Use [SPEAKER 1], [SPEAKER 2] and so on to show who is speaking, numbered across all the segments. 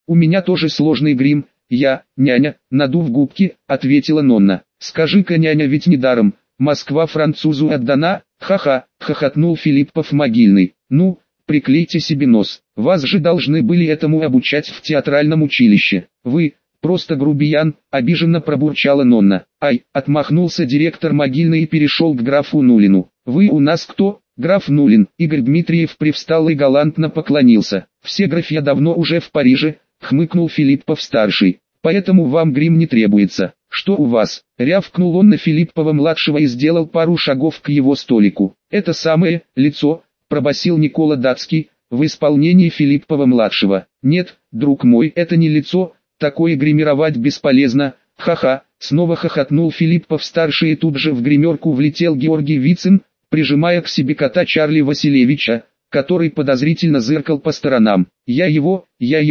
[SPEAKER 1] У меня тоже сложный грим, няня, надув губки, ответила Нонна. Скажи-ка, няня, ведь недаром, Москва французу отдана, ха-ха, хохотнул Филиппов-Могильный. Ну, приклейте себе нос, вас же должны были этому обучать в театральном училище. Вы, просто грубиян, обиженно пробурчала Нонна. Ай, отмахнулся директор Могильный и перешел к графу Нулину. Вы у нас кто? Граф Нулин. Игорь Дмитриев привстал и галантно поклонился. Все графья давно уже в Париже, хмыкнул Филиппов-старший. Поэтому вам грим не требуется. Что у вас? Рявкнул он на Филиппова-младшего и сделал пару шагов к его столику. Это самое лицо, пробасил Никола Датский, в исполнении Филиппова-младшего. Нет, друг мой, это не лицо, такое гримировать бесполезно. Ха-ха, снова хохотнул Филиппов-старший и тут же в гримерку влетел Георгий Вицин, прижимая к себе кота Чарли Василевича, который подозрительно зыркал по сторонам. Я его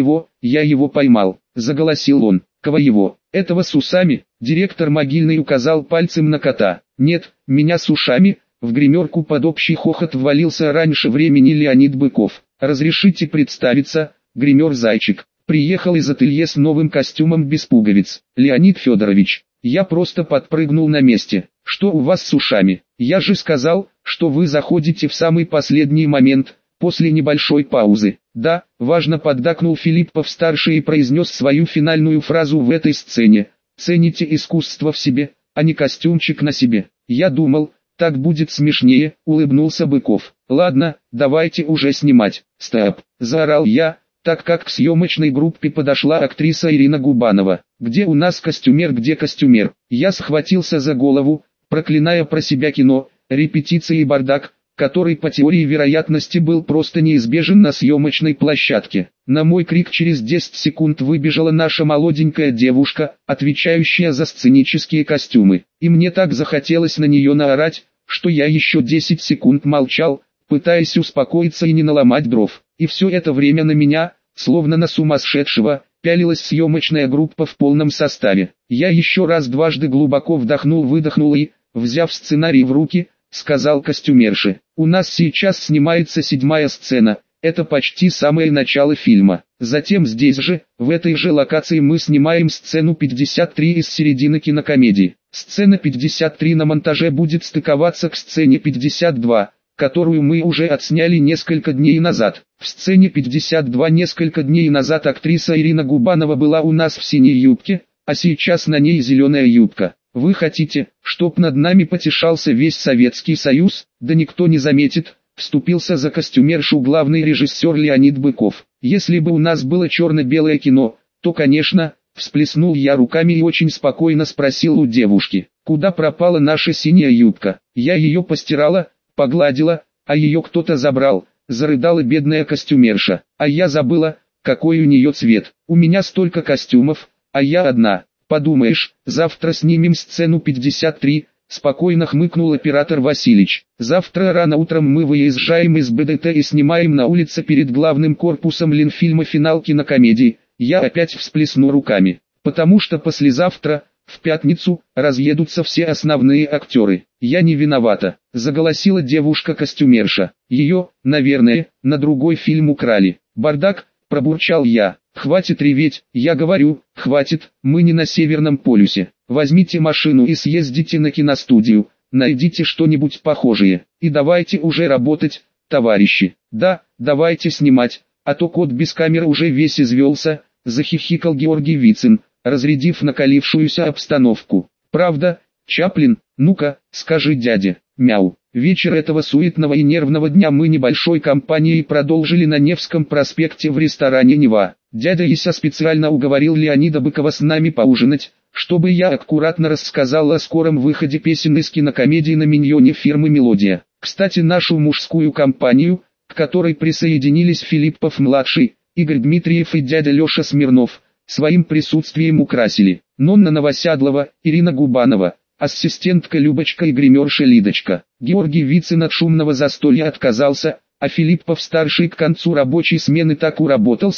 [SPEAKER 1] поймал, заголосил он. Кого его? Этого с усами? Директор Могильный указал пальцем на кота. Нет, меня с ушами. В гримерку под общий хохот ввалился раньше времени Леонид Быков. Разрешите представиться, гример Зайчик. Приехал из ателье с новым костюмом без пуговиц. Леонид Федорович, я просто подпрыгнул на месте. Что у вас с ушами? Я же сказал, что вы заходите в самый последний момент, после небольшой паузы. Да, важно, поддакнул Филиппов-старший и произнес свою финальную фразу в этой сцене. Цените искусство в себе, а не костюмчик на себе. Я думал, так будет смешнее, улыбнулся Быков. Ладно, давайте уже снимать. Стоп, заорал я, так как к съемочной группе подошла актриса Ирина Губанова. Где у нас костюмер, где костюмер? Я схватился за голову, проклиная про себя кино, репетиции и бардак, который по теории вероятности был просто неизбежен на съемочной площадке. На мой крик через 10 секунд выбежала наша молоденькая девушка, отвечающая за сценические костюмы. И мне так захотелось на нее наорать, что я еще 10 секунд молчал, пытаясь успокоиться и не наломать дров. И все это время на меня, словно на сумасшедшего, пялилась съемочная группа в полном составе. Я еще раз дважды глубоко вдохнул-выдохнул и, взяв сценарий в руки, сказал костюмерше: у нас сейчас снимается 7-я сцена, это почти самое начало фильма. Затем здесь же, в этой же локации мы снимаем сцену 53 из середины кинокомедии. Сцена 53 на монтаже будет стыковаться к сцене 52, которую мы уже отсняли несколько дней назад. В сцене 52 несколько дней назад актриса Ирина Губанова была у нас в синей юбке, а сейчас на ней зеленая юбка. Вы хотите, чтоб над нами потешался весь Советский Союз? Да никто не заметит, вступился за костюмершу главный режиссер Леонид Быков. Если бы у нас было черно-белое кино, то, конечно, всплеснул я руками и очень спокойно спросил у девушки: куда пропала наша синяя юбка? Я ее постирала, погладила, а ее кто-то забрал, зарыдала бедная костюмерша. А я забыла, какой у нее цвет. У меня столько костюмов, а я одна. Подумаешь, завтра снимем сцену 53, спокойно хмыкнул оператор Василич. Завтра рано утром мы выезжаем из БДТ и снимаем на улице перед главным корпусом Ленфильма финал кинокомедии. Я опять всплесну руками, потому что послезавтра, в пятницу, разъедутся все основные актеры. Я не виновата, заголосила девушка-костюмерша. Ее, наверное, на другой фильм украли. Бардак, пробурчал я. Хватит реветь, я говорю, хватит, мы не на Северном полюсе. Возьмите машину и съездите на киностудию, найдите что-нибудь похожее, и давайте уже работать, товарищи. Да, давайте снимать, а то кот без камеры уже весь извелся, захихикал Георгий Вицин, разрядив накалившуюся обстановку. Правда, Чаплин? Ну-ка, скажи дяде, мяу. Вечер этого суетного и нервного дня мы небольшой компанией продолжили на Невском проспекте в ресторане «Нева». Дядя Ися специально уговорил Леонида Быкова с нами поужинать, чтобы я аккуратно рассказал о скором выходе песен из кинокомедии на миньоне фирмы «Мелодия». Кстати, нашу мужскую компанию, к которой присоединились Филиппов-младший, Игорь Дмитриев и дядя Леша Смирнов, своим присутствием украсили Нонна Новосядлова, Ирина Губанова, ассистентка Любочка и гримерша Лидочка. Георгий Вицин от шумного застолья отказался, а Филиппов-старший к концу рабочей смены так уработался,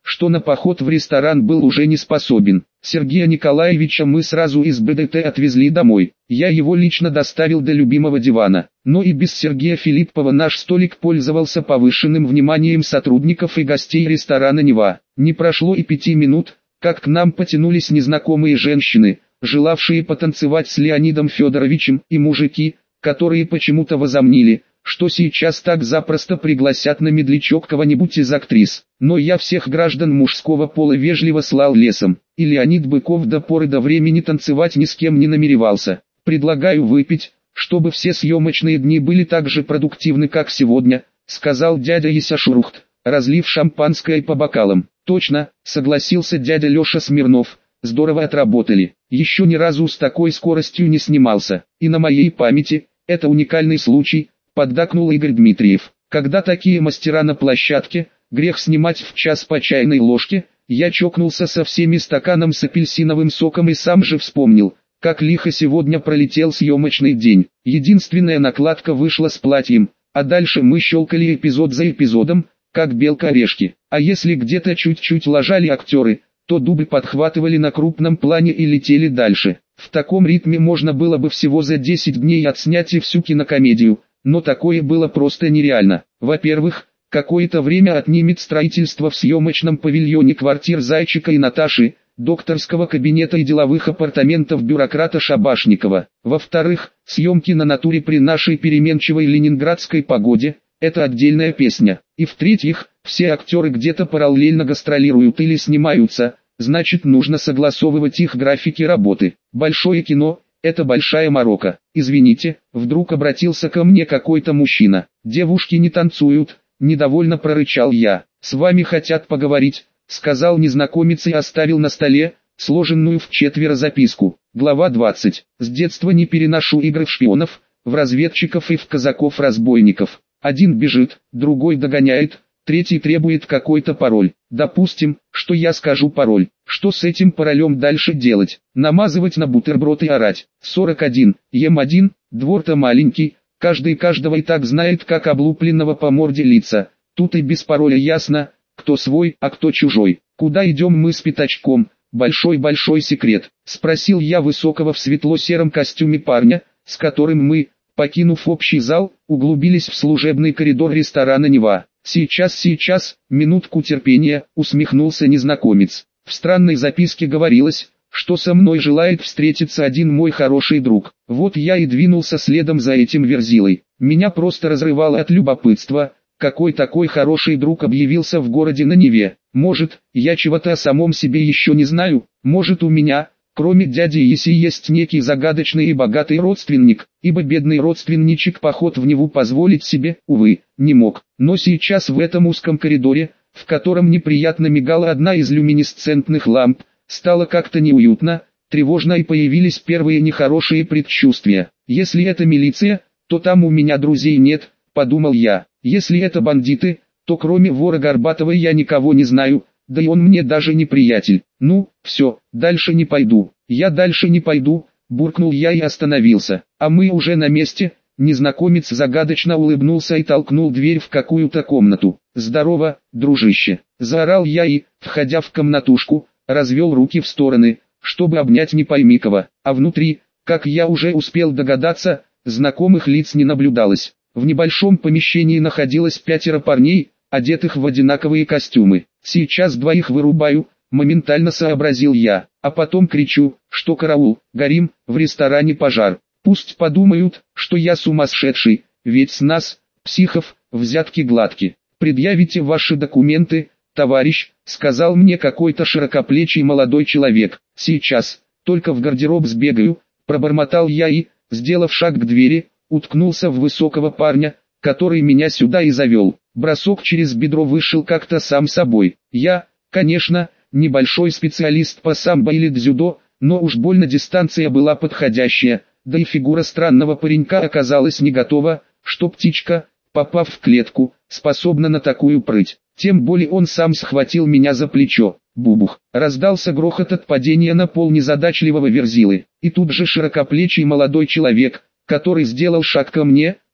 [SPEAKER 1] что на поход в ресторан был уже не способен. Сергея Николаевича мы сразу из БДТ отвезли домой. Я его лично доставил до любимого дивана. Но и без Сергея Филиппова наш столик пользовался повышенным вниманием сотрудников и гостей ресторана «Нева». Не прошло и 5 минут, как к нам потянулись незнакомые женщины, желавшие потанцевать с Леонидом Федоровичем, и мужики, которые почему-то возомнили, что сейчас так запросто пригласят на медлячок кого-нибудь из актрис. Но я всех граждан мужского пола вежливо слал лесом, и Леонид Быков до поры до времени танцевать ни с кем не намеревался. «Предлагаю выпить, чтобы все съемочные дни были так же продуктивны, как сегодня», сказал дядя Еся Шурухт, разлив шампанское по бокалам. «Точно», согласился дядя Леша Смирнов, «здорово отработали. Еще ни разу с такой скоростью не снимался, и на моей памяти, это уникальный случай», поддакнул Игорь Дмитриев. «Когда такие мастера на площадке, грех снимать в час по чайной ложке». Я чокнулся со всеми стаканом с апельсиновым соком и сам же вспомнил, как лихо сегодня пролетел съемочный день. Единственная накладка вышла с платьем, а дальше мы щелкали эпизод за эпизодом, как белка-орешки. А если где-то чуть-чуть лажали актеры, то дубль подхватывали на крупном плане и летели дальше. В таком ритме можно было бы всего за 10 дней отснять и всю кинокомедию, но такое было просто нереально. Во-первых, какое-то время отнимет строительство в съемочном павильоне квартир Зайчика и Наташи, докторского кабинета и деловых апартаментов бюрократа Шабашникова. Во-вторых, съемки на натуре при нашей переменчивой ленинградской погоде – это отдельная песня. И в-третьих, все актеры где-то параллельно гастролируют или снимаются, значит нужно согласовывать их графики работы. Большое кино – это большая морока. «Извините», вдруг обратился ко мне какой-то мужчина. «Девушки не танцуют», недовольно прорычал я. «С вами хотят поговорить», сказал незнакомец и оставил на столе сложенную в четверо записку. Глава 20. С детства не переношу игры в шпионов, в разведчиков и в казаков-разбойников. Один бежит, другой догоняет, третий требует какой-то пароль. Допустим, что я скажу пароль. Что с этим паролем дальше делать? Намазывать на бутерброд и орать. 41, Ем1, двор-то маленький, каждый каждого и так знает, как облупленного по морде лица. Тут и без пароля ясно, кто свой, а кто чужой. Куда идем мы с пятачком? Большой-большой секрет. Спросил я высокого в светло-сером костюме парня, с которым мы, покинув общий зал, углубились в служебный коридор ресторана «Нева». Сейчас, минутку терпения», усмехнулся незнакомец. В странной записке говорилось, что со мной желает встретиться один мой хороший друг. Вот я и двинулся следом за этим верзилой. Меня просто разрывало от любопытства, какой такой хороший друг объявился в городе на Неве. Может, я чего-то о самом себе еще не знаю, может у меня, кроме дяди Еси, есть некий загадочный и богатый родственник, ибо бедный родственничек поход в Неву позволить себе, увы, не мог. Но сейчас в этом узком коридоре, в котором неприятно мигала одна из люминесцентных ламп, стало как-то неуютно, тревожно и появились первые нехорошие предчувствия. Если это милиция, то там у меня друзей нет, подумал я. Если это бандиты, то кроме вора Горбатова я никого не знаю, да и он мне даже не приятель. Ну, все, дальше не пойду. Я дальше не пойду, буркнул я и остановился. А мы уже на месте. Незнакомец загадочно улыбнулся и толкнул дверь в какую-то комнату. «Здорово, дружище!» Заорал я и, входя в комнатушку, развел руки в стороны, чтобы обнять не пойми кого. А внутри, как я уже успел догадаться, знакомых лиц не наблюдалось. В небольшом помещении находилось 5 парней, одетых в одинаковые костюмы. «Сейчас двоих вырубаю», моментально сообразил я, а потом кричу, что караул, горим, в ресторане пожар. Пусть подумают, что я сумасшедший, ведь с нас, психов, взятки гладки. «Предъявите ваши документы, товарищ», сказал мне какой-то широкоплечий молодой человек. «Сейчас, только в гардероб сбегаю», пробормотал я и, сделав шаг к двери, уткнулся в высокого парня, который меня сюда и завел. Бросок через бедро вышел как-то сам собой. Я, конечно, небольшой специалист по самбо или дзюдо, но уж больно дистанция была подходящая, да и фигура странного паренька оказалась не готова, что птичка, попав в клетку, способна на такую прыть. Тем более он сам схватил меня за плечо. Бубух. Раздался грохот от падения на пол незадачливого верзилы, и тут же широкоплечий молодой человек, который сделал шаг ко мне,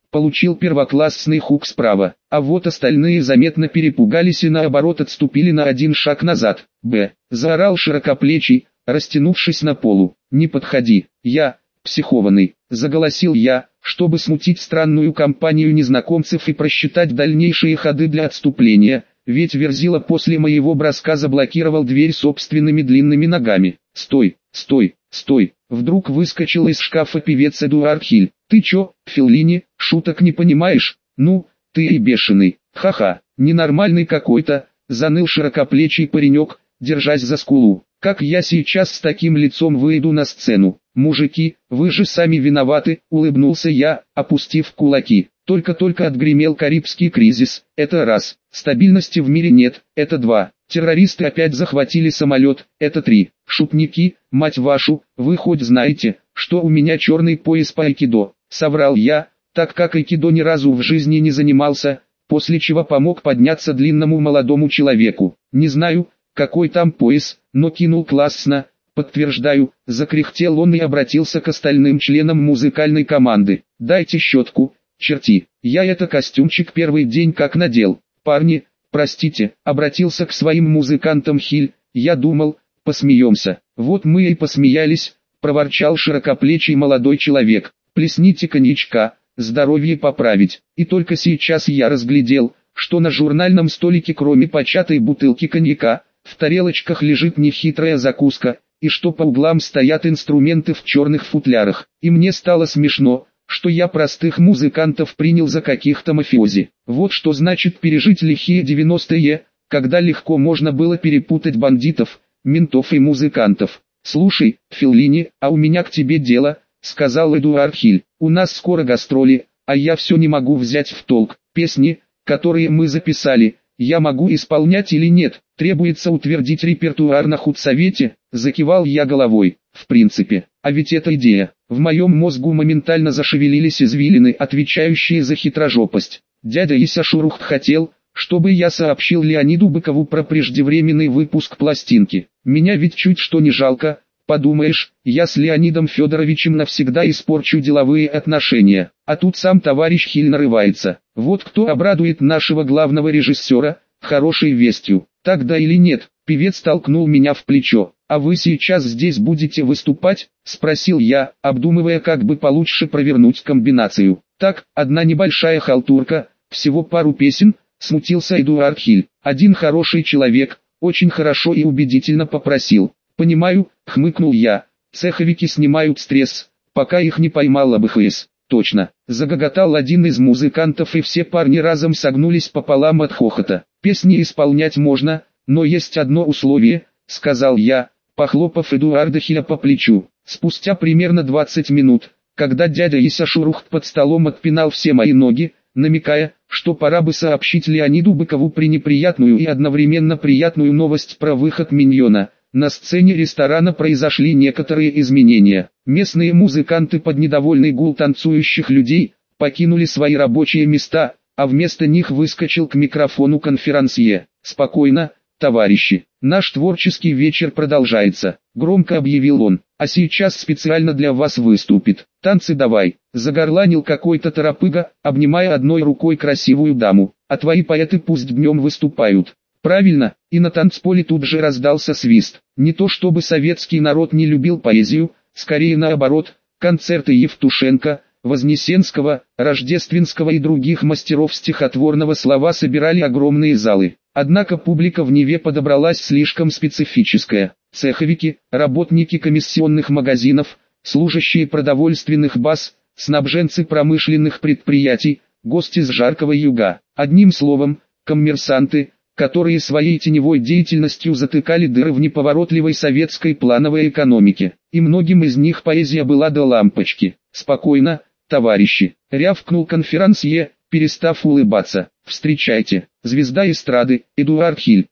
[SPEAKER 1] получил первоклассный хук справа, а вот остальные заметно перепугались и наоборот отступили на один шаг назад. «Б!» – заорал широкоплечий, растянувшись на полу. «Не подходи, я, психованный!» – заголосил я, чтобы смутить странную компанию незнакомцев и просчитать дальнейшие ходы для отступления, ведь Верзила после моего броска заблокировал дверь собственными длинными ногами. «Стой, стой, стой!» – вдруг выскочил из шкафа певец Эдуард Хиль. «Ты чё, Феллини, шуток не понимаешь? Ну, ты и бешеный, ха-ха, ненормальный какой-то», – заныл широкоплечий паренек, держась за скулу. «Как я сейчас с таким лицом выйду на сцену? Мужики, вы же сами виноваты», – улыбнулся я, опустив кулаки. Только-только отгремел Карибский кризис, это раз. Стабильности в мире нет, это два. Террористы опять захватили самолет, это три. Шутники, мать вашу, вы хоть знаете, что у меня черный пояс по айкидо? Соврал я, так как айкидо ни разу в жизни не занимался, после чего помог подняться длинному молодому человеку. Не знаю, какой там пояс, но кинул классно, подтверждаю, закряхтел он и обратился к остальным членам музыкальной команды. «Дайте щетку, черти, я это костюмчик первый день как надел. Парни, простите», обратился к своим музыкантам Хиль, «я думал, посмеемся». «Вот мы и посмеялись», проворчал широкоплечий молодой человек. «Плесните коньячка, здоровье поправить». И только сейчас я разглядел, что на журнальном столике кроме початой бутылки коньяка, в тарелочках лежит нехитрая закуска, и что по углам стоят инструменты в черных футлярах. И мне стало смешно, что я простых музыкантов принял за каких-то мафиози. Вот что значит пережить лихие 90-е, когда легко можно было перепутать бандитов, ментов и музыкантов. «Слушай, Феллини, а у меня к тебе дело», — сказал Эдуард Хиль. «У нас скоро гастроли, а я все не могу взять в толк. Песни, которые мы записали, я могу исполнять или нет? Требуется утвердить репертуар на худсовете», — закивал я головой. «В принципе, а ведь это идея». В моем мозгу моментально зашевелились извилины, отвечающие за хитрожопость. Дядя Ися Шурухт хотел, чтобы я сообщил Леониду Быкову про преждевременный выпуск пластинки. Меня ведь чуть что не жалко, подумаешь, я с Леонидом Федоровичем навсегда испорчу деловые отношения. А тут сам товарищ Хиль нарывается. Вот кто обрадует нашего главного режиссера хорошей вестью. Так да или нет? Певец толкнул меня в плечо. «А вы сейчас здесь будете выступать?» – спросил я, обдумывая, как бы получше провернуть комбинацию. «Так, одна небольшая халтурка, всего пару песен», – смутился Эдуард Хиль. «Один хороший человек, очень хорошо и убедительно попросил». «Понимаю», – хмыкнул я, – «цеховики снимают стресс, пока их не поймал АБХС». «Точно», – загоготал один из музыкантов, и все парни разом согнулись пополам от хохота. «Песни исполнять можно, но есть одно условие», – сказал я, похлопав Эдуарда Хиля по плечу. Спустя примерно 20 минут, когда дядя Ися Шурухт под столом отпинал все мои ноги, намекая, что пора бы сообщить Леониду Быкову пренеприятную и одновременно приятную новость про выход «Миньона», на сцене ресторана произошли некоторые изменения. Местные музыканты под недовольный гул танцующих людей покинули свои рабочие места, а вместо них выскочил к микрофону конферансье. «Спокойно, товарищи, наш творческий вечер продолжается», — громко объявил он. «А сейчас специально для вас выступит. Танцы давай», — загорланил какой-то торопыга, обнимая одной рукой красивую даму. «А твои поэты пусть днем выступают». Правильно, и на танцполе тут же раздался свист. Не то чтобы советский народ не любил поэзию, скорее наоборот, концерты Евтушенко, Вознесенского, Рождественского и других мастеров стихотворного слова собирали огромные залы. Однако публика в Неве подобралась слишком специфическая. Цеховики, работники комиссионных магазинов, служащие продовольственных баз, снабженцы промышленных предприятий, гости с жаркого юга. Одним словом, коммерсанты, которые своей теневой деятельностью затыкали дыры в неповоротливой советской плановой экономике. И многим из них поэзия была до лампочки. «Спокойно, товарищи», — рявкнул конферансье, перестав улыбаться. «Встречайте, звезда эстрады, Эдуард Хиль».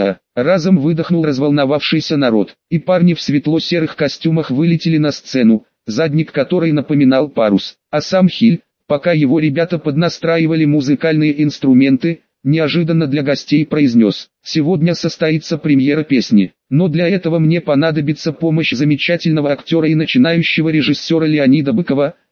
[SPEAKER 1] Разом выдохнул разволновавшийся народ, и парни в светло-серых костюмах вылетели на сцену, задник которой напоминал парус. А сам Хиль, пока его ребята поднастраивали музыкальные инструменты, неожиданно для гостей произнес: «Сегодня состоится премьера песни, но для этого мне понадобится помощь замечательного актера и начинающего режиссера Леонида Быкова,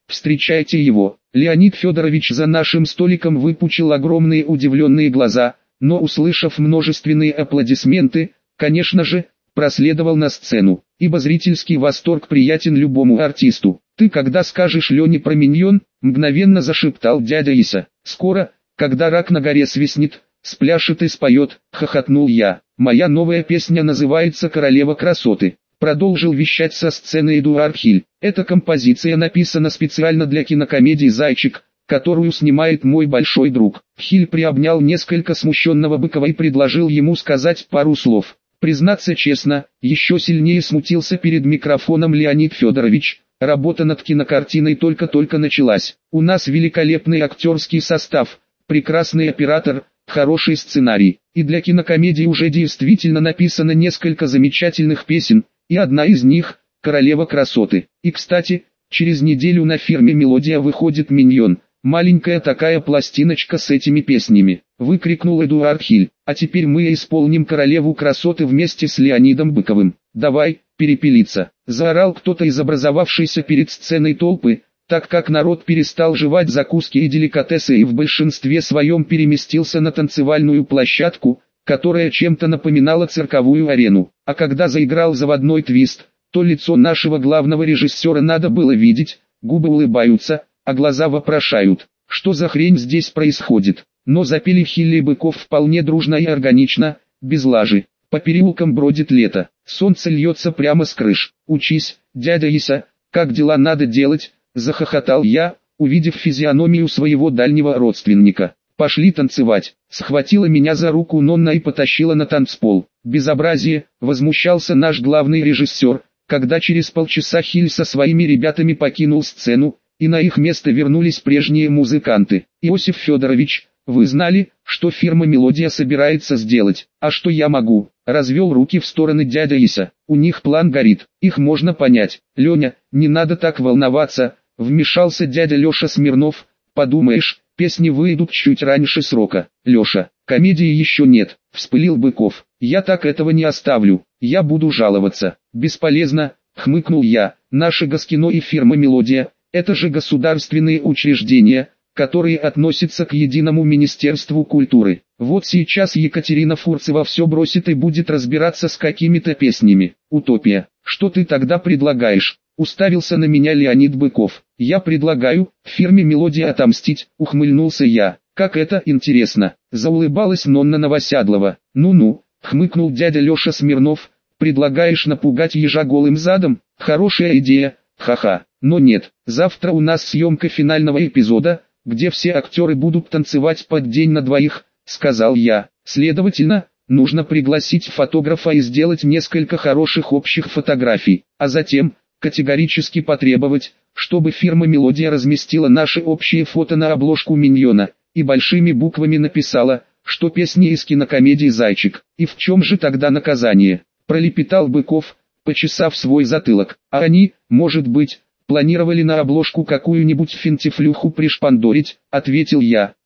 [SPEAKER 1] встречайте его». Леонид Федорович за нашим столиком выпучил огромные удивленные глаза, но, услышав множественные аплодисменты, конечно же, проследовал на сцену, ибо зрительский восторг приятен любому артисту. «Ты когда скажешь Лене про Миньон?» — мгновенно зашептал дядя Иса. «Скоро, когда рак на горе свистнет, спляшет и споет», — хохотнул я. «Моя новая песня называется «Королева красоты». Продолжил вещать со сцены Эдуард Хиль. Эта композиция написана специально для кинокомедии «Зайчик», которую снимает мой большой друг. Хиль приобнял несколько смущенного Быкова и предложил ему сказать пару слов. Признаться честно, еще сильнее смутился перед микрофоном Леонид Федорович. Работа над кинокартиной только-только началась. У нас великолепный актерский состав, прекрасный оператор, хороший сценарий. И для кинокомедии уже действительно написано несколько замечательных песен, и одна из них – «Королева красоты». И кстати, через неделю на фирме «Мелодия» выходит «Миньон». Маленькая такая пластиночка с этими песнями. Выкрикнул Эдуард Хиль. А теперь мы исполним «Королеву красоты» вместе с Леонидом Быковым. «Давай, перепелиться!» Заорал кто-то из образовавшейся перед сценой толпы, так как народ перестал жевать закуски и деликатесы и в большинстве своем переместился на танцевальную площадку, которая чем-то напоминала цирковую арену. А когда заиграл заводной твист, то лицо нашего главного режиссера надо было видеть, губы улыбаются, а глаза вопрошают, что за хрень здесь происходит. Но запели Хиль и Быков вполне дружно и органично, без лажи. По переулкам бродит лето, солнце льется прямо с крыш. «Учись, дядя Иса, как дела надо делать», — захохотал я, увидев физиономию своего дальнего родственника. «Пошли танцевать», — схватила меня за руку Нонна и потащила на танцпол. «Безобразие», — возмущался наш главный режиссер, когда через полчаса Хиль со своими ребятами покинул сцену, и на их место вернулись прежние музыканты. «Иосиф Федорович, вы знали, что фирма «Мелодия» собирается сделать? А что я могу?» — развел руки в стороны дядя Иса. «У них план горит, их можно понять». «Леня, не надо так волноваться», — вмешался дядя Леша Смирнов. «Подумаешь, песни выйдут чуть раньше срока». «Леша, комедии еще нет», — вспылил Быков. «Я так этого не оставлю, я буду жаловаться». «Бесполезно», — хмыкнул я. «Наше Госкино и фирма «Мелодия» — это же государственные учреждения, которые относятся к единому Министерству культуры. Вот сейчас Екатерина Фурцева все бросит и будет разбираться с какими-то песнями. Утопия. Что ты тогда предлагаешь?» Уставился на меня Леонид Быков. «Я предлагаю фирме «Мелодия» отомстить», — ухмыльнулся я. «Как это интересно», — заулыбалась Нонна Новосядлова. «Ну-ну», — хмыкнул дядя Леша Смирнов. «Предлагаешь напугать ежа голым задом? Хорошая идея, ха-ха. Но нет, завтра у нас съемка финального эпизода, где все актеры будут танцевать под день на двоих», — сказал я. «Следовательно, нужно пригласить фотографа и сделать несколько хороших общих фотографий, а затем категорически потребовать, чтобы фирма «Мелодия» разместила наши общие фото на обложку «Миньона» и большими буквами написала, что песни из кинокомедии «Зайчик». И в чем же тогда наказание?» — пролепетал Быков, почесав свой затылок. «А они, может быть, планировали на обложку какую-нибудь финтифлюху пришпандорить», — ответил я.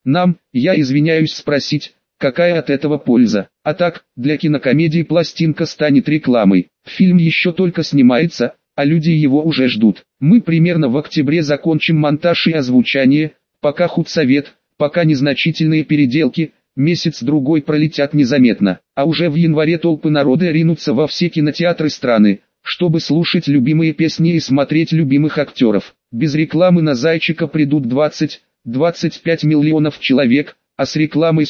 [SPEAKER 1] Я извиняюсь спросить, какая от этого польза? А так, для кинокомедии пластинка станет рекламой. Фильм еще только снимается, а люди его уже ждут. Мы примерно в октябре закончим монтаж и озвучание, пока худсовет, пока незначительные переделки, месяц-другой пролетят незаметно, а уже в январе толпы народа ринутся во все кинотеатры страны, чтобы слушать любимые песни и смотреть любимых актеров. Без рекламы на «Зайчика» придут 20-25 миллионов человек, а с рекламой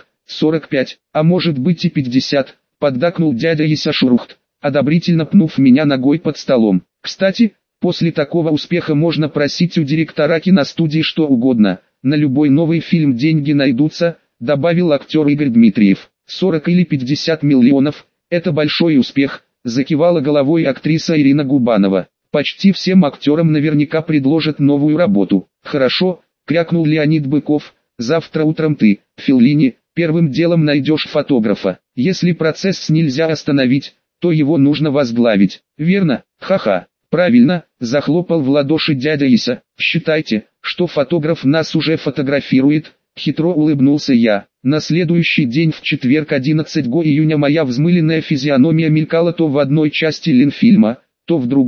[SPEAKER 1] 40-45, а может быть и 50, поддакнул дядя Иса Шурухт, одобрительно пнув меня ногой под столом. Кстати, после такого успеха можно просить у директора киностудии что угодно, на любой новый фильм деньги найдутся, добавил актер Игорь Дмитриев. 40 или 50 миллионов – это большой успех, закивала головой актриса Ирина Губанова. Почти всем актерам наверняка предложат новую работу. «Хорошо», – крякнул Леонид Быков, – «завтра утром ты, Феллини, первым делом найдешь фотографа. Если процесс нельзя остановить, то его нужно возглавить. Верно? Ха-ха. Правильно», – захлопал в ладоши дядя Иса. «Считайте, что фотограф нас уже фотографирует», – хитро улыбнулся я. На следующий день в четверг 11 июня моя взмыленная физиономия мелькала то в одной части Ленфильма, то в другой.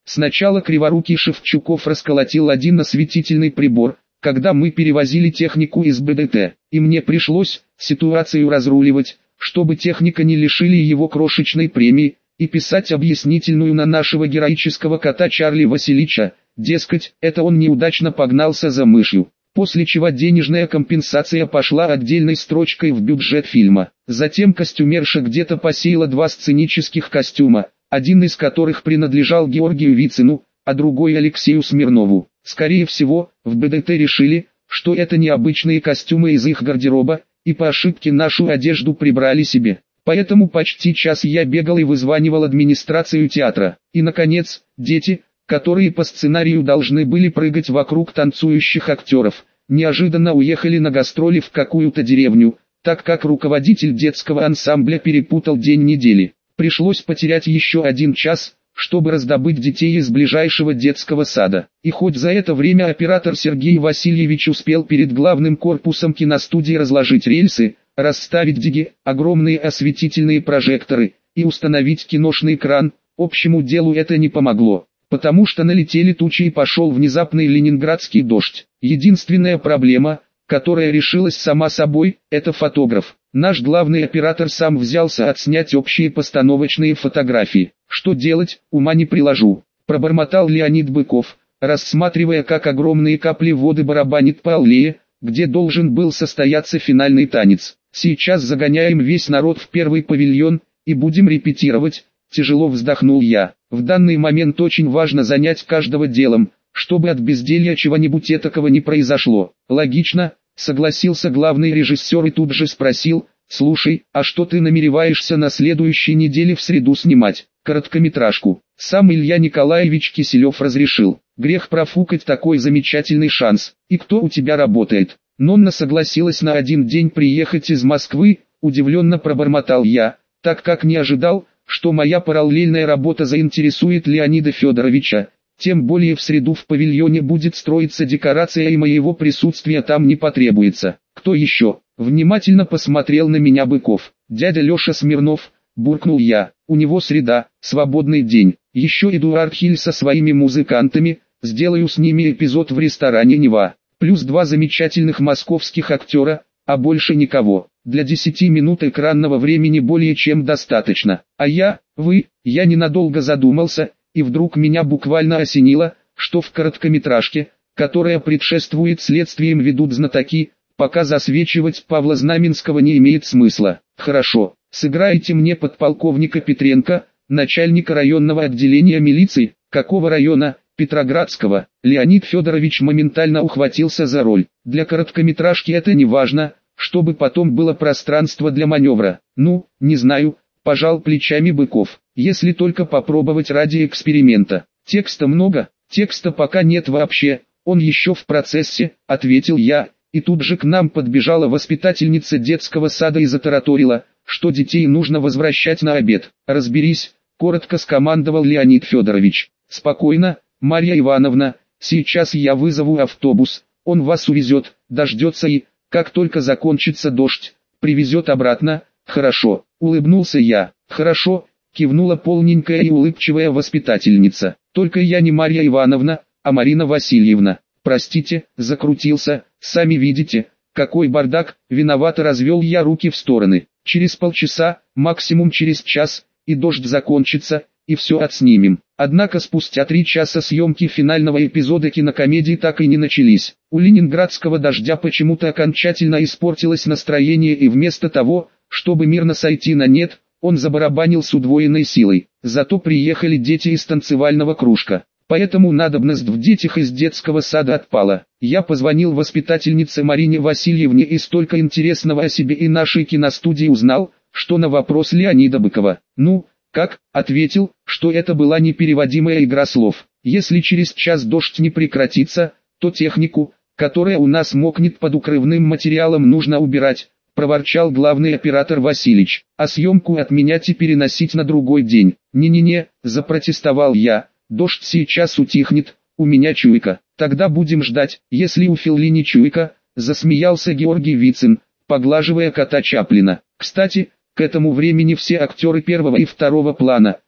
[SPEAKER 1] Сначала криворукий Шевчуков расколотил один осветительный прибор, когда мы перевозили технику из БДТ, и мне пришлось ситуацию разруливать, чтобы техника не лишили его крошечной премии, и писать объяснительную на нашего героического кота Чарли Васильича, дескать, это он неудачно погнался за мышью. После чего денежная компенсация пошла отдельной строчкой в бюджет фильма. Затем костюмерша где-то посеяла 2 сценических костюма, один из которых принадлежал Георгию Вицину, а другой Алексею Смирнову. Скорее всего, в БДТ решили, что это необычные костюмы из их гардероба, и по ошибке нашу одежду прибрали себе. Поэтому почти час я бегал и вызванивал администрацию театра. И наконец, дети, которые по сценарию должны были прыгать вокруг танцующих актеров, неожиданно уехали на гастроли в какую-то деревню, так как руководитель детского ансамбля перепутал день недели. Пришлось потерять еще 1 час, чтобы раздобыть детей из ближайшего детского сада. И хоть за это время оператор Сергей Васильевич успел перед главным корпусом киностудии разложить рельсы, расставить диги, огромные осветительные прожекторы, и установить киношный экран, общему делу это не помогло. Потому что налетели тучи и пошел внезапный ленинградский дождь. Единственная проблема, которая решилась сама собой, это фотограф. Наш главный оператор сам взялся отснять общие постановочные фотографии. Что делать, ума не приложу. Пробормотал Леонид Быков, рассматривая, как огромные капли воды барабанит по аллее, где должен был состояться финальный танец. Сейчас загоняем весь народ в первый павильон, и будем репетировать. Тяжело вздохнул я. В данный момент очень важно занять каждого делом, чтобы от безделья чего-нибудь этакого не произошло. Логично, согласился главный режиссер и тут же спросил: слушай, а что ты намереваешься на следующей неделе в среду снимать? Короткометражку. Сам Илья Николаевич Киселев разрешил. Грех профукать такой замечательный шанс. И кто у тебя работает? Нонна согласилась на 1 день приехать из Москвы, удивленно пробормотал я, так как не ожидал, что моя параллельная работа заинтересует Леонида Федоровича, тем более в среду в павильоне будет строиться декорация и моего присутствия там не потребуется. Кто еще? Внимательно посмотрел на меня Быков. Дядя Леша Смирнов, буркнул я, у него среда, свободный день. Еще Эдуард Хиль со своими музыкантами, сделаю с ними эпизод в ресторане Нева. Плюс 2 замечательных московских актера, а больше никого. Для 10 минут экранного времени более чем достаточно. А я ненадолго задумался, и вдруг меня буквально осенило, что в короткометражке, которая предшествует следствиям, ведут знатоки, пока засвечивать Павла Знаменского не имеет смысла. Хорошо, сыграйте мне подполковника Петренко, начальника районного отделения милиции. Какого района? Петроградского. Леонид Федорович моментально ухватился за роль. Для короткометражки это не важно, чтобы потом было пространство для маневра. Ну, не знаю, пожал плечами Быков. Если только попробовать ради эксперимента. Текста много? Текста пока нет вообще, он еще в процессе, ответил я, и тут же к нам подбежала воспитательница детского сада и затараторила, что детей нужно возвращать на обед. Разберись, коротко скомандовал Леонид Федорович. Спокойно, Марья Ивановна, сейчас я вызову автобус, он вас увезет, дождется и, как только закончится дождь, привезет обратно. Хорошо, улыбнулся я. Хорошо, кивнула полненькая и улыбчивая воспитательница. Только я не Марья Ивановна, а Марина Васильевна. Простите, закрутился, сами видите, какой бардак, виновато развел я руки в стороны. Через полчаса, максимум через час, и дождь закончится, и все отснимем. Однако спустя 3 часа съемки финального эпизода кинокомедии так и не начались. У ленинградского дождя почему-то окончательно испортилось настроение, и вместо того, чтобы мирно сойти на нет, он забарабанил с удвоенной силой. Зато приехали дети из танцевального кружка. Поэтому надобность в детях из детского сада отпала. Я позвонил воспитательнице Марине Васильевне и столько интересного о себе и нашей киностудии узнал, что на вопрос Леонида Быкова «Ну, как?» ответил, что это была непереводимая игра слов. Если через час дождь не прекратится, то технику, которая у нас мокнет под укрывным материалом, нужно убирать, проворчал главный оператор Василич, а съемку отменять и переносить на другой день. Не-не-не, запротестовал я, дождь сейчас утихнет, у меня чуйка, тогда будем ждать, если у Феллини чуйка, засмеялся Георгий Вицин, поглаживая кота Чаплина. Кстати, к этому времени все актеры первого и второго плана,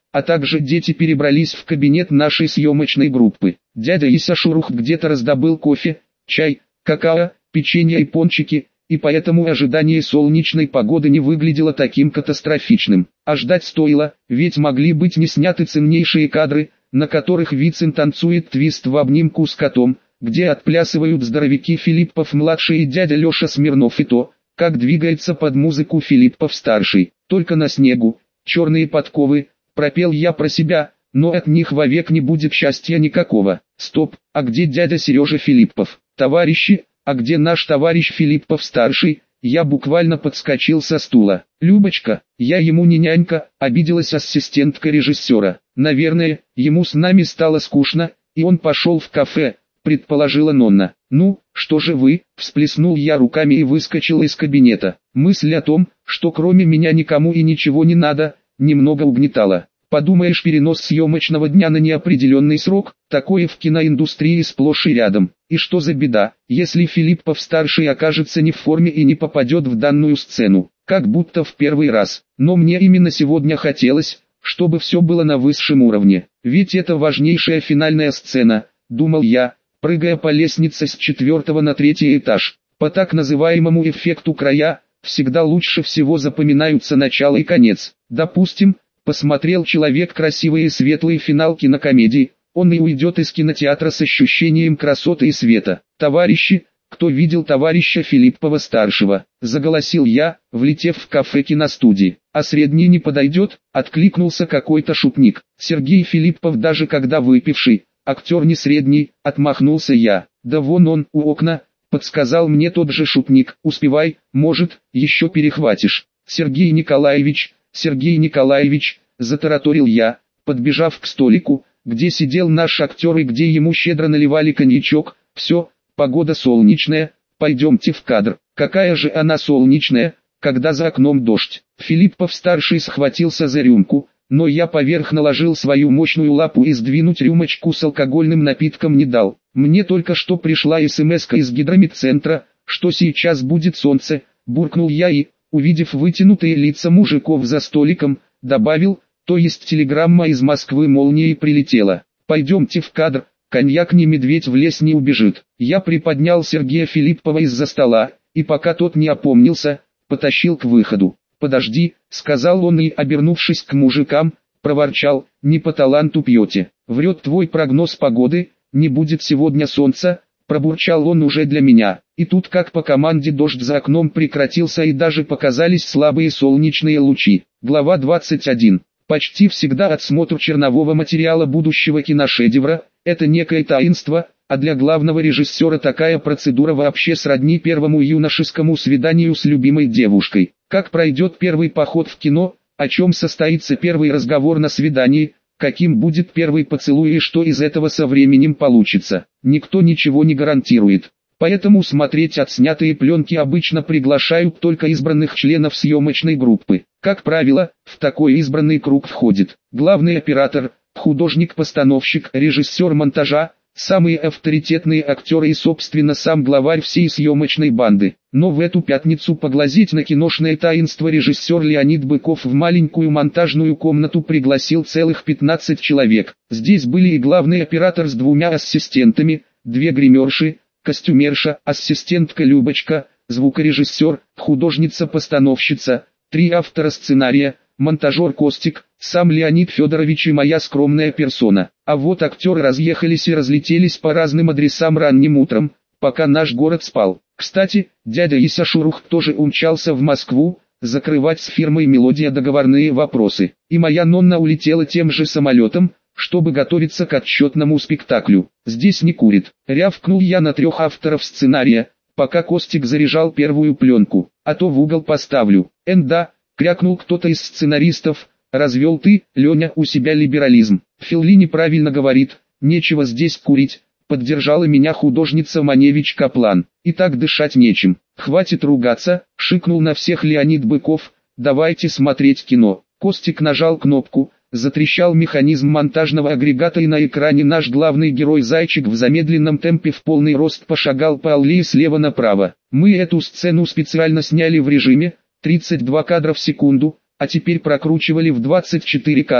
[SPEAKER 1] а также дети перебрались в кабинет нашей съемочной группы. Дядя Ися Шурух где-то раздобыл кофе, чай, какао, печенье и пончики, и поэтому ожидание солнечной погоды не выглядело таким катастрофичным. А ждать стоило, ведь могли быть не сняты ценнейшие кадры, на которых Вицин танцует твист в обнимку с котом, где отплясывают здоровяки Филиппов-младший и дядя Леша Смирнов, и то, как двигается под музыку Филиппов-старший. Только на снегу, черные подковы, пропел я про себя, но от них вовек не будет счастья никакого. Стоп, а где дядя Сережа Филиппов? Товарищи, а где наш товарищ Филиппов-старший? Я буквально подскочил со стула. Любочка, я ему не нянька, обиделась ассистентка режиссера. Наверное, ему с нами стало скучно, и он пошел в кафе, предположила Нонна. Ну, что же вы, всплеснул я руками и выскочил из кабинета. Мысль о том, что кроме меня никому и ничего не надо, немного угнетала. Подумаешь, перенос съемочного дня на неопределенный срок, такое в киноиндустрии сплошь и рядом. И что за беда, если Филиппов-старший окажется не в форме и не попадет в данную сцену, как будто в первый раз. Но мне именно сегодня хотелось, чтобы все было на высшем уровне. Ведь это важнейшая финальная сцена, думал я, прыгая по лестнице с 4-го на 3-й этаж. По так называемому эффекту края, всегда лучше всего запоминаются начало и конец. Допустим, посмотрел человек красивый и светлый финал кинокомедии, он и уйдет из кинотеатра с ощущением красоты и света. «Товарищи, кто видел товарища Филиппова-старшего?» – заголосил я, влетев в кафе киностудии. «А средний не подойдет?» – откликнулся какой-то шутник. «Сергей Филиппов даже когда выпивший, актер не средний», – отмахнулся я. «Да вон он, у окна», – подсказал мне тот же шутник. «Успевай, может, еще перехватишь». «Сергей Николаевич», – затараторил я, подбежав к столику, где сидел наш актер и где ему щедро наливали коньячок. «Все, погода солнечная, пойдемте в кадр». «Какая же она солнечная, когда за окном дождь?» Филиппов-старший схватился за рюмку, но я поверх наложил свою мощную лапу и сдвинуть рюмочку с алкогольным напитком не дал. «Мне только что пришла смс-ка из гидромедцентра, что сейчас будет солнце», буркнул я и, увидев вытянутые лица мужиков за столиком, добавил, то есть телеграмма из Москвы молнией прилетела. «Пойдемте в кадр, коньяк не медведь в лес не убежит». Я приподнял Сергея Филиппова из-за стола, и пока тот не опомнился, потащил к выходу. «Подожди», — сказал он и, обернувшись к мужикам, проворчал, «не по таланту пьете. Врет твой прогноз погоды, не будет сегодня солнца», пробурчал он уже для меня. И тут как по команде дождь за окном прекратился и даже показались слабые солнечные лучи. Глава 21. Почти всегда отсмотр чернового материала будущего киношедевра – это некое таинство, а для главного режиссера такая процедура вообще сродни первому юношескому свиданию с любимой девушкой. Как пройдет первый поход в кино, о чем состоится первый разговор на свидании, каким будет первый поцелуй и что из этого со временем получится, никто ничего не гарантирует. Поэтому смотреть отснятые пленки обычно приглашают только избранных членов съемочной группы. Как правило, в такой избранный круг входит главный оператор, художник-постановщик, режиссер монтажа, самые авторитетные актеры и собственно сам главарь всей съемочной банды. Но в эту пятницу поглазеть на киношное таинство режиссер Леонид Быков в маленькую монтажную комнату пригласил целых 15 человек. Здесь были и главный оператор с 2 ассистентами, 2 гримерши, костюмерша, ассистентка Любочка, звукорежиссер, художница-постановщица, 3 автора сценария, монтажер Костик, сам Леонид Федорович и моя скромная персона. А вот актеры разъехались и разлетелись по разным адресам ранним утром, пока наш город спал. Кстати, дядя Ися Шурух тоже умчался в Москву, закрывать с фирмой «Мелодия» договорные вопросы. И моя Нонна улетела тем же самолетом, чтобы готовиться к отчетному спектаклю. «Здесь не курит», — рявкнул я на 3 авторов сценария, пока Костик заряжал первую пленку. «А то в угол поставлю». «Да», — крякнул кто-то из сценаристов, — «развел ты, Леня, у себя либерализм». «Филли неправильно говорит, нечего здесь курить», — поддержала меня художница Маневич Каплан. «И так дышать нечем». «Хватит ругаться», — шикнул на всех Леонид Быков, — «давайте смотреть кино». Костик нажал кнопку, затрещал механизм монтажного агрегата и на экране наш главный герой Зайчик в замедленном темпе в полный рост пошагал по аллее слева направо. Мы эту сцену специально сняли в режиме 32 кадра в секунду, а теперь прокручивали в 24 кадра,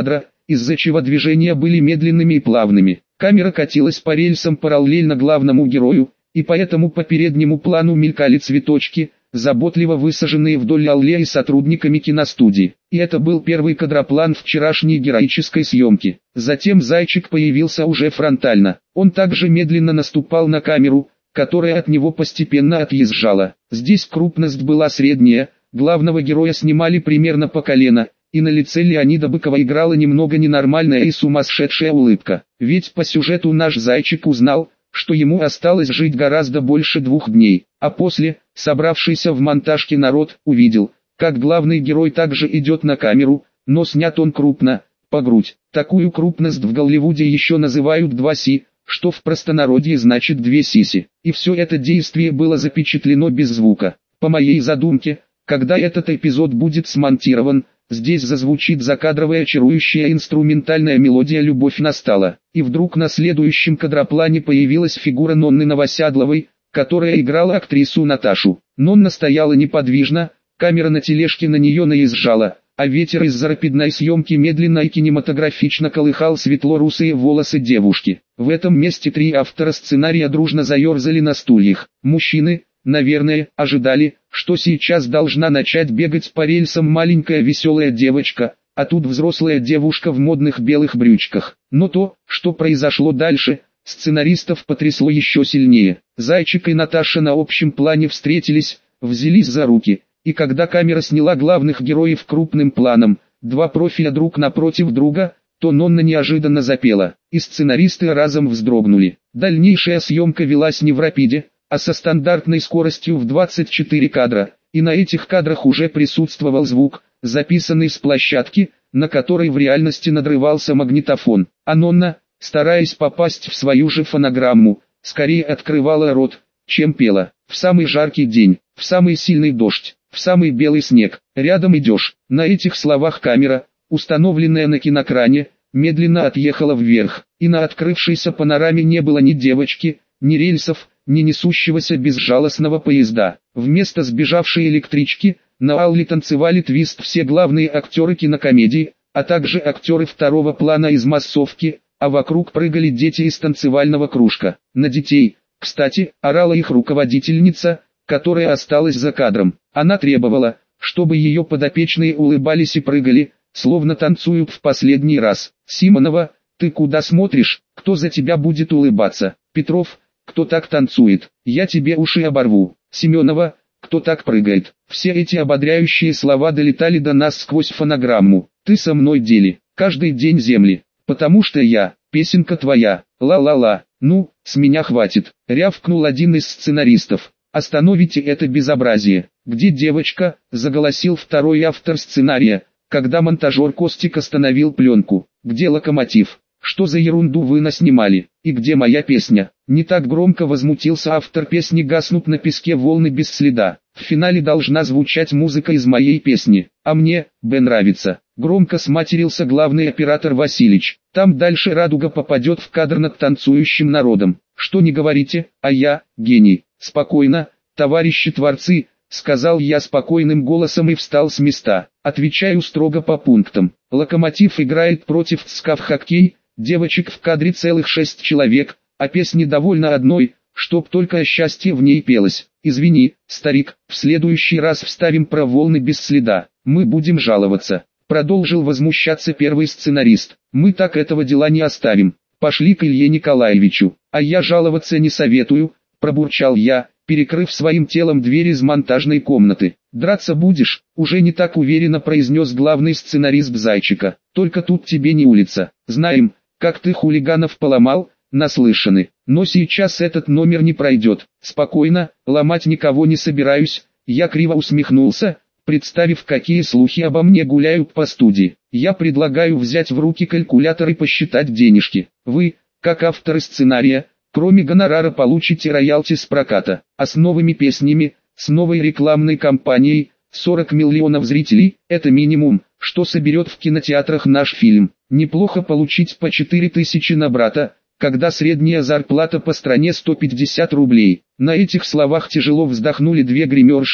[SPEAKER 1] из-за чего движения были медленными и плавными. Камера катилась по рельсам параллельно главному герою, и поэтому по переднему плану мелькали цветочки, заботливо высаженные вдоль аллеи сотрудниками киностудии. И это был первый кадроплан вчерашней героической съемки. Затем зайчик появился уже фронтально. Он также медленно наступал на камеру, которая от него постепенно отъезжала. Здесь крупность была средняя, главного героя снимали примерно по колено, и на лице Леонида Быкова играла немного ненормальная и сумасшедшая улыбка. Ведь по сюжету наш зайчик узнал, что ему осталось жить гораздо больше 2 дней, а после, собравшийся в монтажке народ, увидел, как главный герой также идет на камеру, но снят он крупно, по грудь. Такую крупность в Голливуде еще называют 2C, что в простонародье значит 2 сиси. И все это действие было запечатлено без звука. По моей задумке, когда этот эпизод будет смонтирован, здесь зазвучит закадровая чарующая инструментальная мелодия «Любовь настала». И вдруг на следующем кадроплане появилась фигура Нонны Новоседловой, которая играла актрису Наташу. Нонна стояла неподвижно, камера на тележке на нее наезжала, а ветер из-за рапидной съемки медленно и кинематографично колыхал светло-русые волосы девушки. В этом месте 3 автора сценария дружно заерзали на стульях. Мужчины, наверное, ожидали, что сейчас должна начать бегать по рельсам маленькая веселая девочка, а тут взрослая девушка в модных белых брючках. Но то, что произошло дальше, сценаристов потрясло еще сильнее. Зайчик и Наташа на общем плане встретились, взялись за руки, и когда камера сняла главных героев крупным планом, 2 профиля друг напротив друга, то Нонна неожиданно запела, и сценаристы разом вздрогнули. Дальнейшая съемка велась не в рапиде, а со стандартной скоростью в 24 кадра, и на этих кадрах уже присутствовал звук, записанный с площадки, на которой в реальности надрывался магнитофон. А Нонна, стараясь попасть в свою же фонограмму, скорее открывала рот, чем пела. В самый жаркий день, в самый сильный дождь, в самый белый снег, рядом идешь. На этих словах камера, установленная на кинокране, медленно отъехала вверх, и на открывшейся панораме не было ни девочки, ни рельсов, ни несущегося безжалостного поезда. Вместо сбежавшей электрички, на ауле танцевали твист все главные актеры кинокомедии, а также актеры второго плана из массовки, а вокруг прыгали дети из танцевального кружка. На детей, кстати, орала их руководительница, которая осталась за кадром. Она требовала, чтобы ее подопечные улыбались и прыгали, словно танцуют в последний раз. Симонова, ты куда смотришь, кто за тебя будет улыбаться? Петров, кто так танцует, я тебе уши оборву. Семенова, кто так прыгает. Все эти ободряющие слова долетали до нас сквозь фонограмму. Ты со мной дели, каждый день земли, потому что я, песенка твоя, ла-ла-ла. Ну, с меня хватит, рявкнул один из сценаристов. Остановите это безобразие. Где девочка, заголосил второй автор сценария, когда монтажер Костик остановил пленку. Где локомотив? Что за ерунду вы наснимали? И где моя песня? Не так громко возмутился автор песни «Гаснут на песке волны без следа». В финале должна звучать музыка из моей песни. А мне, нравится. Громко сматерился главный оператор Василич. Там дальше радуга попадет в кадр над танцующим народом. Что не говорите, а я, гений. Спокойно, товарищи творцы, сказал я спокойным голосом и встал с места. Отвечаю строго по пунктам. Локомотив играет против ЦСКА в хоккей, девочек в кадре целых 6 человек, а песни довольно одной, чтоб только счастье в ней пелось. Извини, старик, в следующий раз вставим про волны без следа, мы будем жаловаться. Продолжил возмущаться первый сценарист. Мы так этого дела не оставим. Пошли к Илье Николаевичу. А я жаловаться не советую, пробурчал я, перекрыв своим телом дверь из монтажной комнаты. «Драться будешь?» — уже не так уверенно произнес главный сценарист Зайчика. «Только тут тебе не улица. Знаем, как ты хулиганов поломал, наслышаны. Но сейчас этот номер не пройдет. Спокойно, ломать никого не собираюсь». Я криво усмехнулся, представив, какие слухи обо мне гуляют по студии. «Я предлагаю взять в руки калькулятор и посчитать денежки. Вы, как авторы сценария, кроме гонорара получите роялти с проката, а с новыми песнями, с новой рекламной кампанией, 40 миллионов зрителей – это минимум, что соберет в кинотеатрах наш фильм. Неплохо получить по 4000 на брата, когда средняя зарплата по стране 150 рублей». На этих словах тяжело вздохнули 2 гримерши,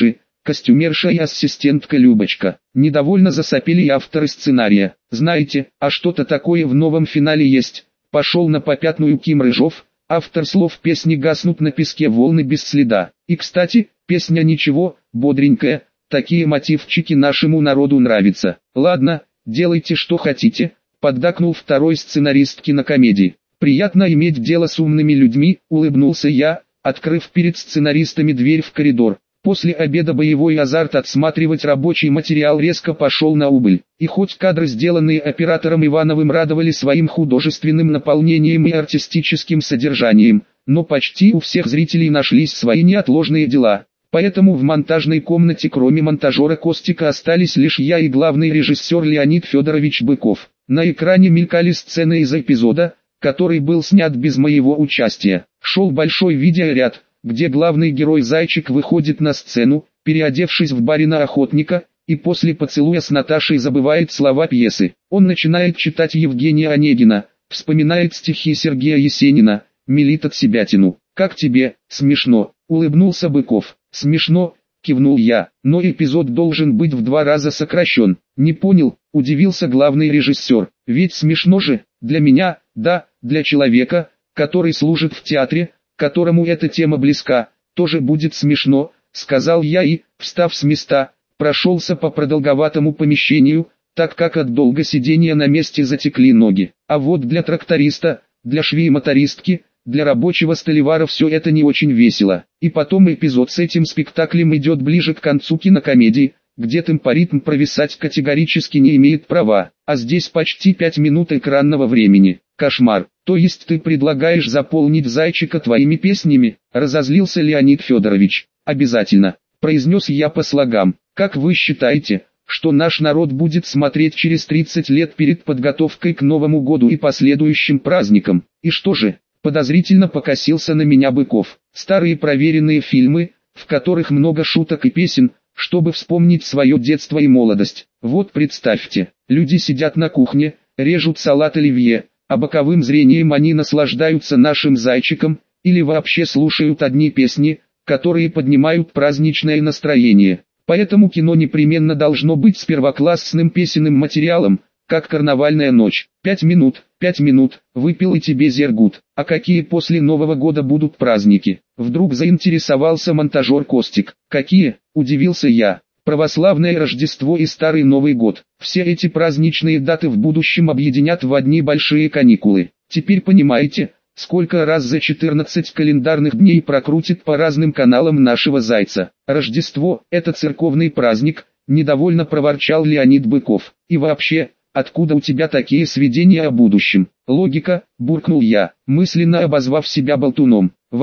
[SPEAKER 1] костюмерша и ассистентка Любочка. Недовольно засопели и авторы сценария. Знаете, а что-то такое в новом финале есть. Пошел на попятную Ким Рыжов, автор слов песни «Гаснут на песке волны без следа». И кстати, песня ничего, бодренькая, такие мотивчики нашему народу нравятся. Ладно, делайте что хотите, поддакнул второй сценарист кинокомедии. Приятно иметь дело с умными людьми, улыбнулся я, открыв перед сценаристами дверь в коридор. После обеда боевой азарт отсматривать рабочий материал резко пошел на убыль. И хоть кадры, сделанные оператором Ивановым, радовали своим художественным наполнением и артистическим содержанием, но почти у всех зрителей нашлись свои неотложные дела. Поэтому в монтажной комнате кроме монтажера Костика остались лишь я и главный режиссер Леонид Федорович Быков. На экране мелькали сцены из эпизода, который был снят без моего участия. Шел большой видеоряд, где главный герой Зайчик выходит на сцену, переодевшись в барина-охотника, и после поцелуя с Наташей забывает слова пьесы. Он начинает читать Евгения Онегина, вспоминает стихи Сергея Есенина, мелит от себятину. «Как тебе, смешно?» — улыбнулся Быков. «Смешно», — кивнул я, — «но эпизод должен быть в 2 раза сокращен». «Не понял», — удивился главный режиссер, — «ведь смешно же, для меня, да, для человека, который служит в театре, которому эта тема близка, тоже будет смешно», — сказал я и, встав с места, прошелся по продолговатому помещению, так как от долго сидения на месте затекли ноги. А вот для тракториста, для швей-мотористки, для рабочего столевара все это не очень весело. И потом эпизод с этим спектаклем идет ближе к концу кинокомедии, где темпоритм провисать категорически не имеет права, а здесь почти 5 минут экранного времени. Кошмар. То есть ты предлагаешь заполнить Зайчика твоими песнями? Разозлился Леонид Федорович. Обязательно, произнес я по слогам. Как вы считаете, что наш народ будет смотреть через 30 лет перед подготовкой к Новому году и последующим праздникам? И что же? Подозрительно покосился на меня Быков. Старые проверенные фильмы, в которых много шуток и песен, чтобы вспомнить свое детство и молодость. Вот представьте, люди сидят на кухне, режут салат оливье, а боковым зрением они наслаждаются нашим Зайчиком, или вообще слушают одни песни, которые поднимают праздничное настроение. Поэтому кино непременно должно быть с первоклассным песенным материалом, как «Карнавальная ночь». 5 минут, выпил и тебе зергут. А какие после Нового года будут праздники? Вдруг заинтересовался монтажер Костик. Какие? Удивился я. Православное Рождество и Старый Новый год. Все эти праздничные даты в будущем объединят в одни большие каникулы. Теперь понимаете, сколько раз за 14 календарных дней прокрутит по разным каналам нашего Зайца. Рождество – это церковный праздник, недовольно проворчал Леонид Быков. И вообще, откуда у тебя такие сведения о будущем? Логика, буркнул я, мысленно обозвав себя болтуном. В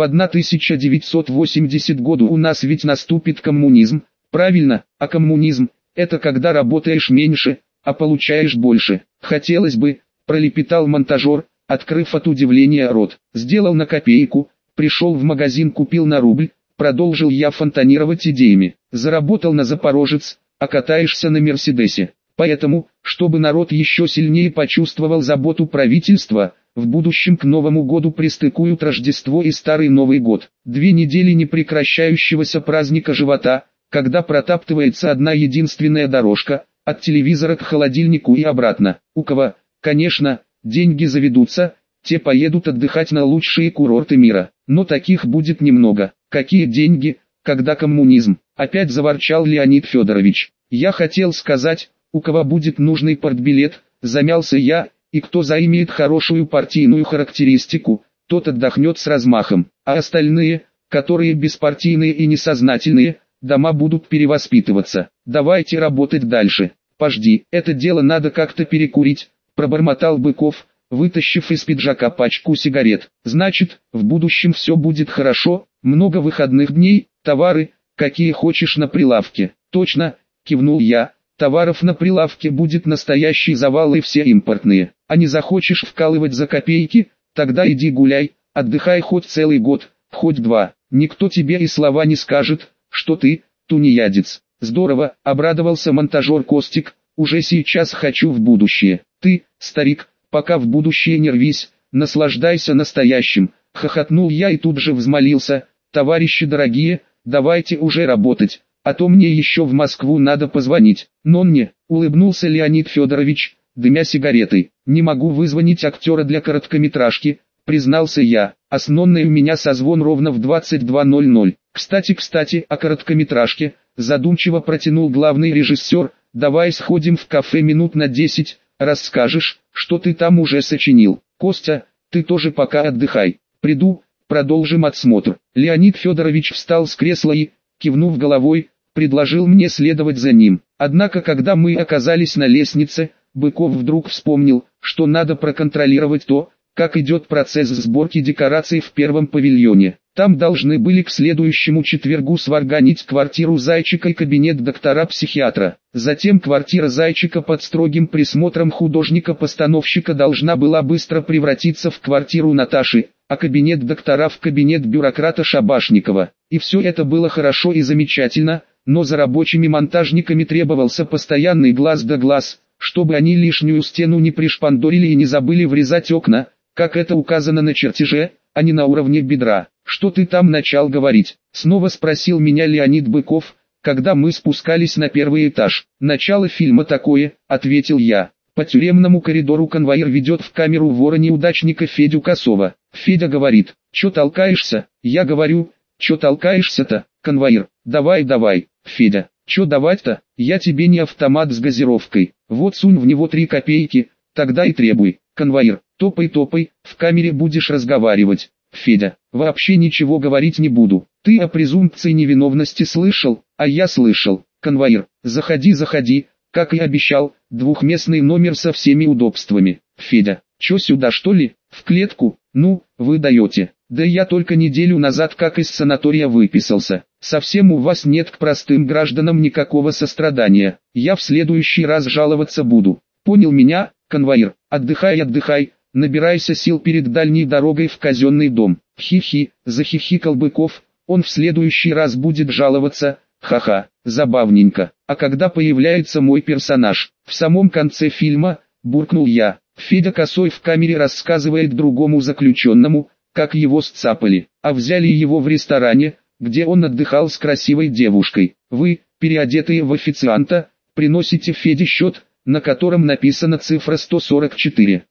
[SPEAKER 1] 1980 году у нас ведь наступит коммунизм. Правильно, а коммунизм – это когда работаешь меньше, а получаешь больше. Хотелось бы, пролепетал монтажер, открыв от удивления рот. Сделал на копейку, пришел в магазин, купил на рубль, продолжил я фонтанировать идеями. Заработал на Запорожец, а катаешься на Мерседесе. Поэтому, чтобы народ еще сильнее почувствовал заботу правительства, в будущем к Новому году пристыкуют Рождество и Старый Новый год. 2 недели непрекращающегося праздника живота, когда протаптывается одна единственная дорожка, от телевизора к холодильнику и обратно. У кого, конечно, деньги заведутся, те поедут отдыхать на лучшие курорты мира. Но таких будет немного. Какие деньги, когда коммунизм? Опять заворчал Леонид Федорович. Я хотел сказать, у кого будет нужный портбилет, замялся я, и кто заимеет хорошую партийную характеристику, тот отдохнет с размахом. А остальные, которые беспартийные и несознательные, дома будут перевоспитываться. Давайте работать дальше. Пожди, это дело надо как-то перекурить, пробормотал Быков, вытащив из пиджака пачку сигарет. Значит, в будущем все будет хорошо, много выходных дней, товары, какие хочешь на прилавке. Точно, кивнул я, товаров на прилавке будет настоящий завал и все импортные. А не захочешь вкалывать за копейки, тогда иди гуляй, отдыхай хоть целый год, хоть 2. Никто тебе и слова не скажет, что ты, тунеядец. Здорово, обрадовался монтажер Костик, уже сейчас хочу в будущее. Ты, старик, пока в будущее не рвись, наслаждайся настоящим. Хохотнул я и тут же взмолился, товарищи дорогие, давайте уже работать, а то мне еще в Москву надо позвонить. Нонне, улыбнулся Леонид Федорович, дымя сигаретой. Не могу вызвонить актера для короткометражки, признался я, а с Нонной у меня созвон ровно в 22:00. Кстати, о короткометражке, задумчиво протянул главный режиссер, давай сходим в кафе минут на 10, расскажешь, что ты там уже сочинил. Костя, ты тоже пока отдыхай, приду, продолжим отсмотр. Леонид Федорович встал с кресла и, кивнув головой, предложил мне следовать за ним. Однако когда мы оказались на лестнице, Быков вдруг вспомнил, что надо проконтролировать то, как идет процесс сборки декораций в первом павильоне. Там должны были к следующему четвергу сварганить квартиру Зайчика и кабинет доктора-психиатра. Затем квартира Зайчика под строгим присмотром художника-постановщика должна была быстро превратиться в квартиру Наташи, а кабинет доктора в кабинет бюрократа Шабашникова. И все это было хорошо и замечательно, но за рабочими монтажниками требовался постоянный глаз да глаз, чтобы они лишнюю стену не пришпандорили и не забыли врезать окна, как это указано на чертеже, а не на уровне бедра. «Что ты там начал говорить?» — снова спросил меня Леонид Быков, когда мы спускались на первый этаж. «Начало фильма такое», — ответил я. По тюремному коридору конвоир ведет в камеру вора-неудачника Федю Косова. Федя говорит: «Чё толкаешься?» Я говорю: «Чё толкаешься-то, конвоир? Давай, Федя». «Чё давать-то? Я тебе не автомат с газировкой. Вот сунь в него 3 копейки, тогда и требуй». Конвоир: «Топай, в камере будешь разговаривать». Федя: «Вообще ничего говорить не буду. Ты о презумпции невиновности слышал?» А я слышал. Конвоир: «Заходи, как и обещал, двухместный номер со всеми удобствами». Федя: «Чё сюда что ли, в клетку? Ну, вы даете. Да я только неделю назад как из санатория выписался. Совсем у вас нет к простым гражданам никакого сострадания. Я в следующий раз жаловаться буду. Понял меня?» Конвоир: «Отдыхай, набирайся сил перед дальней дорогой в казенный дом». Хи-хи, захихикал Быков, он в следующий раз будет жаловаться, ха-ха, забавненько. А когда появляется мой персонаж? В самом конце фильма, буркнул я. Федя Косой в камере рассказывает другому заключенному, как его сцапали, а взяли его в ресторане, где он отдыхал с красивой девушкой. Вы, переодетые в официанта, приносите Феде счет, на котором написана цифра 144.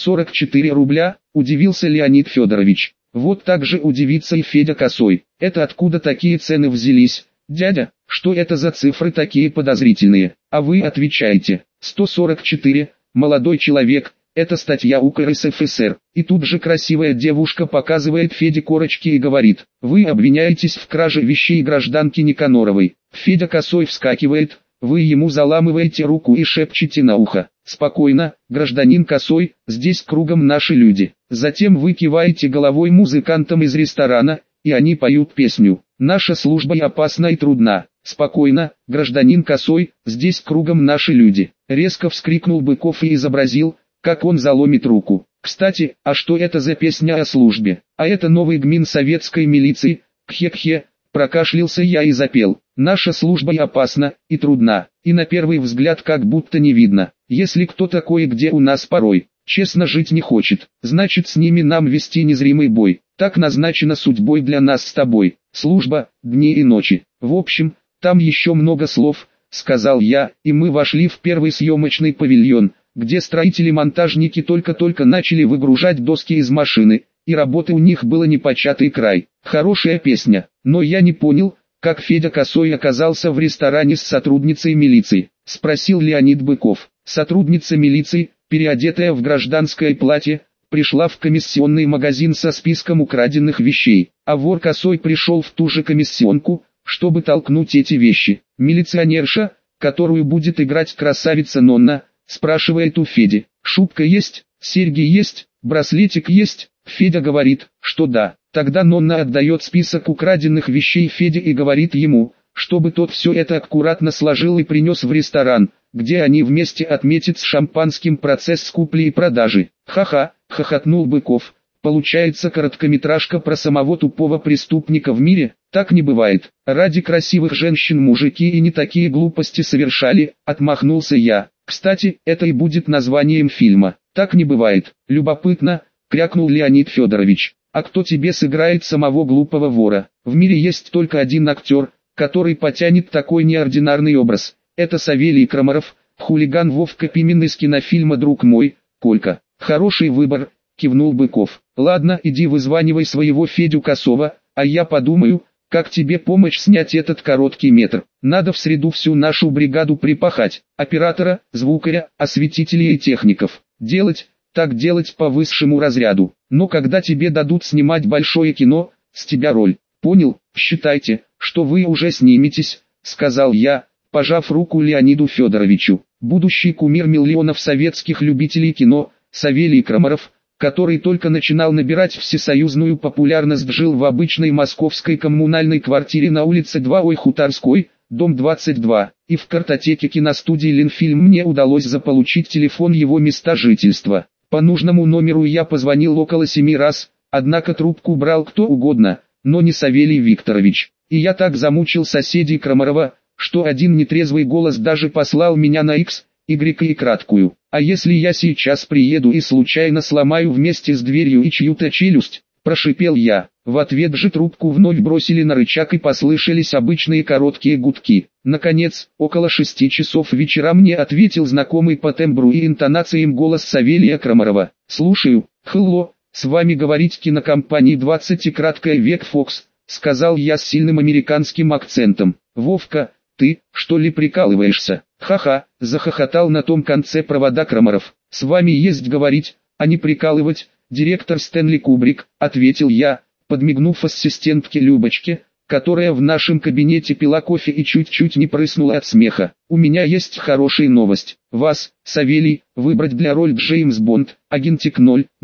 [SPEAKER 1] 144 рубля, удивился Леонид Федорович. Вот так же удивится и Федя Косой. Это откуда такие цены взялись, дядя? Что это за цифры такие подозрительные? А вы отвечаете: 144, молодой человек, это статья УК РСФСР. И тут же красивая девушка показывает Феде корочки и говорит: вы обвиняетесь в краже вещей гражданки Никаноровой. Федя Косой вскакивает, вы ему заламываете руку и шепчете на ухо: спокойно, гражданин Косой, здесь кругом наши люди. Затем вы киваете головой музыкантам из ресторана, и они поют песню: наша служба опасна и трудна. Спокойно, гражданин Косой, здесь кругом наши люди. Резко вскрикнул Быков и изобразил, как он заломит руку. Кстати, а что это за песня о службе? А это новый гмин советской милиции, кхе-кхе, прокашлялся я и запел: наша служба опасна и трудна, и на первый взгляд как будто не видно, если кто такой где у нас порой честно жить не хочет, значит с ними нам вести незримый бой, так назначено судьбой для нас с тобой, служба, дни и ночи. В общем, там еще много слов, сказал я, и мы вошли в первый съемочный павильон, где строители-монтажники только-только начали выгружать доски из машины, и работы у них было непочатый край. Хорошая песня, но я не понял, как Федя Косой оказался в ресторане с сотрудницей милиции, спросил Леонид Быков. Сотрудница милиции, переодетая в гражданское платье, пришла в комиссионный магазин со списком украденных вещей, а вор Косой пришел в ту же комиссионку, чтобы толкнуть эти вещи. Милиционерша, которую будет играть красавица Нонна, спрашивает у Феди: шубка есть, серьги есть, браслетик есть? Федя говорит, что да. Тогда Нонна отдает список украденных вещей Феде и говорит ему, чтобы тот все это аккуратно сложил и принес в ресторан, где они вместе отметят с шампанским процесс купли и продажи. Ха-ха, хохотнул Быков. Получается короткометражка про самого тупого преступника в мире? Так не бывает. Ради красивых женщин мужики и не такие глупости совершали, отмахнулся я. Кстати, это и будет названием фильма. Так не бывает. Любопытно, крякнул Леонид Федорович. А кто тебе сыграет самого глупого вора? В мире есть только один актер, который потянет такой неординарный образ. Это Савелий Крамаров, хулиган Вовка Пимен из кинофильма «Друг мой, Колька». Хороший выбор, кивнул Быков. Ладно, иди вызванивай своего Федю Косова, а я подумаю, как тебе помочь снять этот короткий метр. Надо в среду всю нашу бригаду припахать. Оператора, звукаря, осветителей и техников. Делать по высшему разряду. Но когда тебе дадут снимать большое кино, с тебя роль. Понял? Считайте, что вы уже сниметесь, сказал я, пожав руку Леониду Федоровичу. Будущий кумир миллионов советских любителей кино, Савелий Крамаров, который только начинал набирать всесоюзную популярность, жил в обычной московской коммунальной квартире на улице 2 Хуторской, дом 22, и в картотеке киностудии «Ленфильм» мне удалось заполучить телефон его места жительства. По нужному номеру я позвонил около 7 раз, однако трубку брал кто угодно, но не Савелий Викторович. И я так замучил соседей Крамарова, что один нетрезвый голос даже послал меня на X, Y и краткую. А если я сейчас приеду и случайно сломаю вместе с дверью и чью-то челюсть, прошипел я. В ответ же трубку вновь бросили на рычаг и послышались обычные короткие гудки. Наконец, около 6 часов вечера мне ответил знакомый по тембру и интонациям голос Савелия Крамарова. «Слушаю, Хелло, с вами говорит кинокомпания 20 и краткое век Фокс», сказал я с сильным американским акцентом. «Вовка, ты, что ли, прикалываешься?» «Ха-ха», захохотал на том конце провода Крамаров. «С вами есть говорить, а не прикалывать, директор Стэнли Кубрик», ответил я, подмигнув ассистентке Любочке, которая в нашем кабинете пила кофе и чуть-чуть не прыснула от смеха. «У меня есть хорошая новость. Вас, Савелий, выбрать для роли Джеймс Бонд, агентик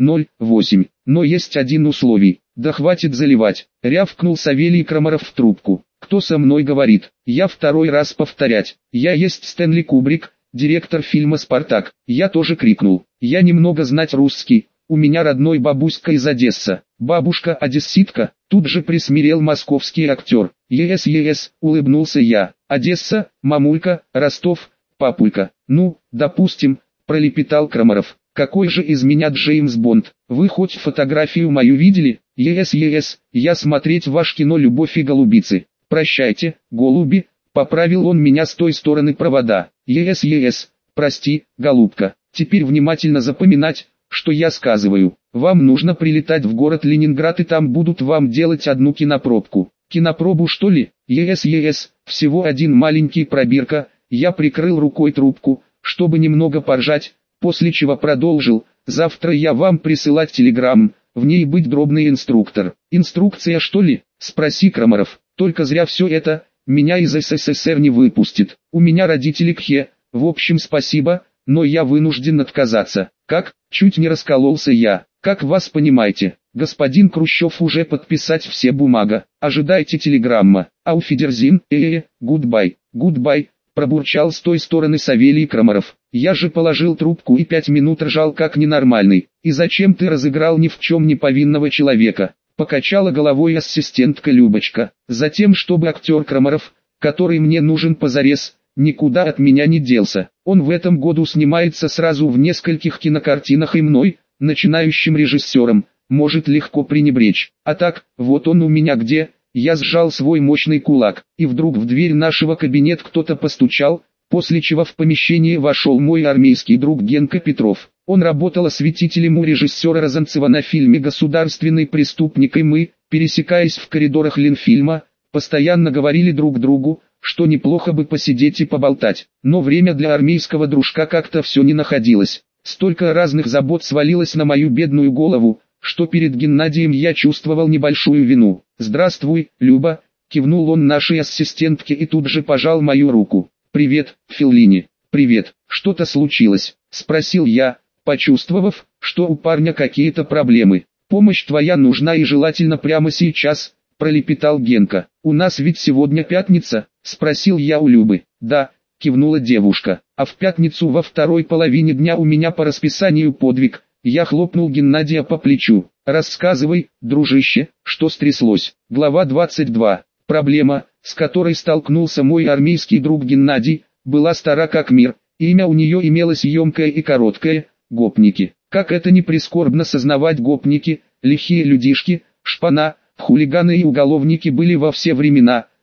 [SPEAKER 1] 008. Но есть один условий». «Да хватит заливать», рявкнул Савелий Крамаров в трубку. «Кто со мной говорит? Я второй раз повторять. Я есть Стэнли Кубрик, директор фильма «Спартак». Я тоже крикнул. Я немного знать русский. У меня родной бабуська из Одессы. Бабушка одесситка. Тут же присмирел московский актер. «Ес, улыбнулся я. «Одесса, мамулька, Ростов, папулька». «Ну, допустим», пролепетал Крамаров. «Какой же из меня Джеймс Бонд? Вы хоть фотографию мою видели?» «Ес, я смотреть ваш кино «Любовь и голубицы». «Прощайте, голуби», поправил он меня с той стороны провода. «Ес, прости, голубка. Теперь внимательно запоминать, что я сказываю. Вам нужно прилетать в город Ленинград, и там будут вам делать одну кинопробку». «Кинопробу, что ли?» «Ес, всего один маленький пробирка». Я прикрыл рукой трубку, чтобы немного поржать, после чего продолжил. «Завтра я вам присылать телеграмм, в ней быть дробный инструктор». «Инструкция, что ли?» «Спроси, Крамаров. Только зря все это, меня из СССР не выпустит. У меня родители кхе, в общем спасибо, но я вынужден отказаться». «Как?» Чуть не раскололся я. «Как вас понимаете? Господин Хрущев уже подписать все бумага. Ожидайте телеграмма. Ауфидерзин, гудбай», пробурчал с той стороны Савелий Крамаров. Я же положил трубку и 5 минут ржал как ненормальный. «И зачем ты разыграл ни в чем не повинного человека?» Покачала головой ассистентка Любочка. «Затем, чтобы актер Крамаров, который мне нужен позарез, никуда от меня не делся. Он в этом году снимается сразу в нескольких кинокартинах, и мной, начинающим режиссером, может легко пренебречь. А так, вот он у меня где». Я сжал свой мощный кулак, и вдруг в дверь нашего кабинета кто-то постучал, после чего в помещение вошел мой армейский друг Генка Петров. Он работал осветителем у режиссера Розанцева на фильме «Государственный преступник», и мы, пересекаясь в коридорах Ленфильма, постоянно говорили друг другу, что неплохо бы посидеть и поболтать. Но время для армейского дружка как-то все не находилось. Столько разных забот свалилось на мою бедную голову, что перед Геннадием я чувствовал небольшую вину. «Здравствуй, Люба», кивнул он нашей ассистентке и тут же пожал мою руку. «Привет, Феллини». «Привет, что-то случилось?» спросил я, почувствовав, что у парня какие-то проблемы. «Помощь твоя нужна и желательно прямо сейчас», пролепетал Генка. «У нас ведь сегодня пятница?» спросил я у Любы. «Да», кивнула девушка, «а в пятницу во второй половине дня у меня по расписанию подвиг». Я хлопнул Геннадия по плечу. «Рассказывай, дружище, что стряслось?» Глава 22. Проблема, с которой столкнулся мой армейский друг Геннадий, была стара как мир. Имя у нее имелось емкое и короткое – гопники. Как это не прискорбно сознавать, гопники, лихие людишки, шпана, хулиганы и уголовники были во все времена,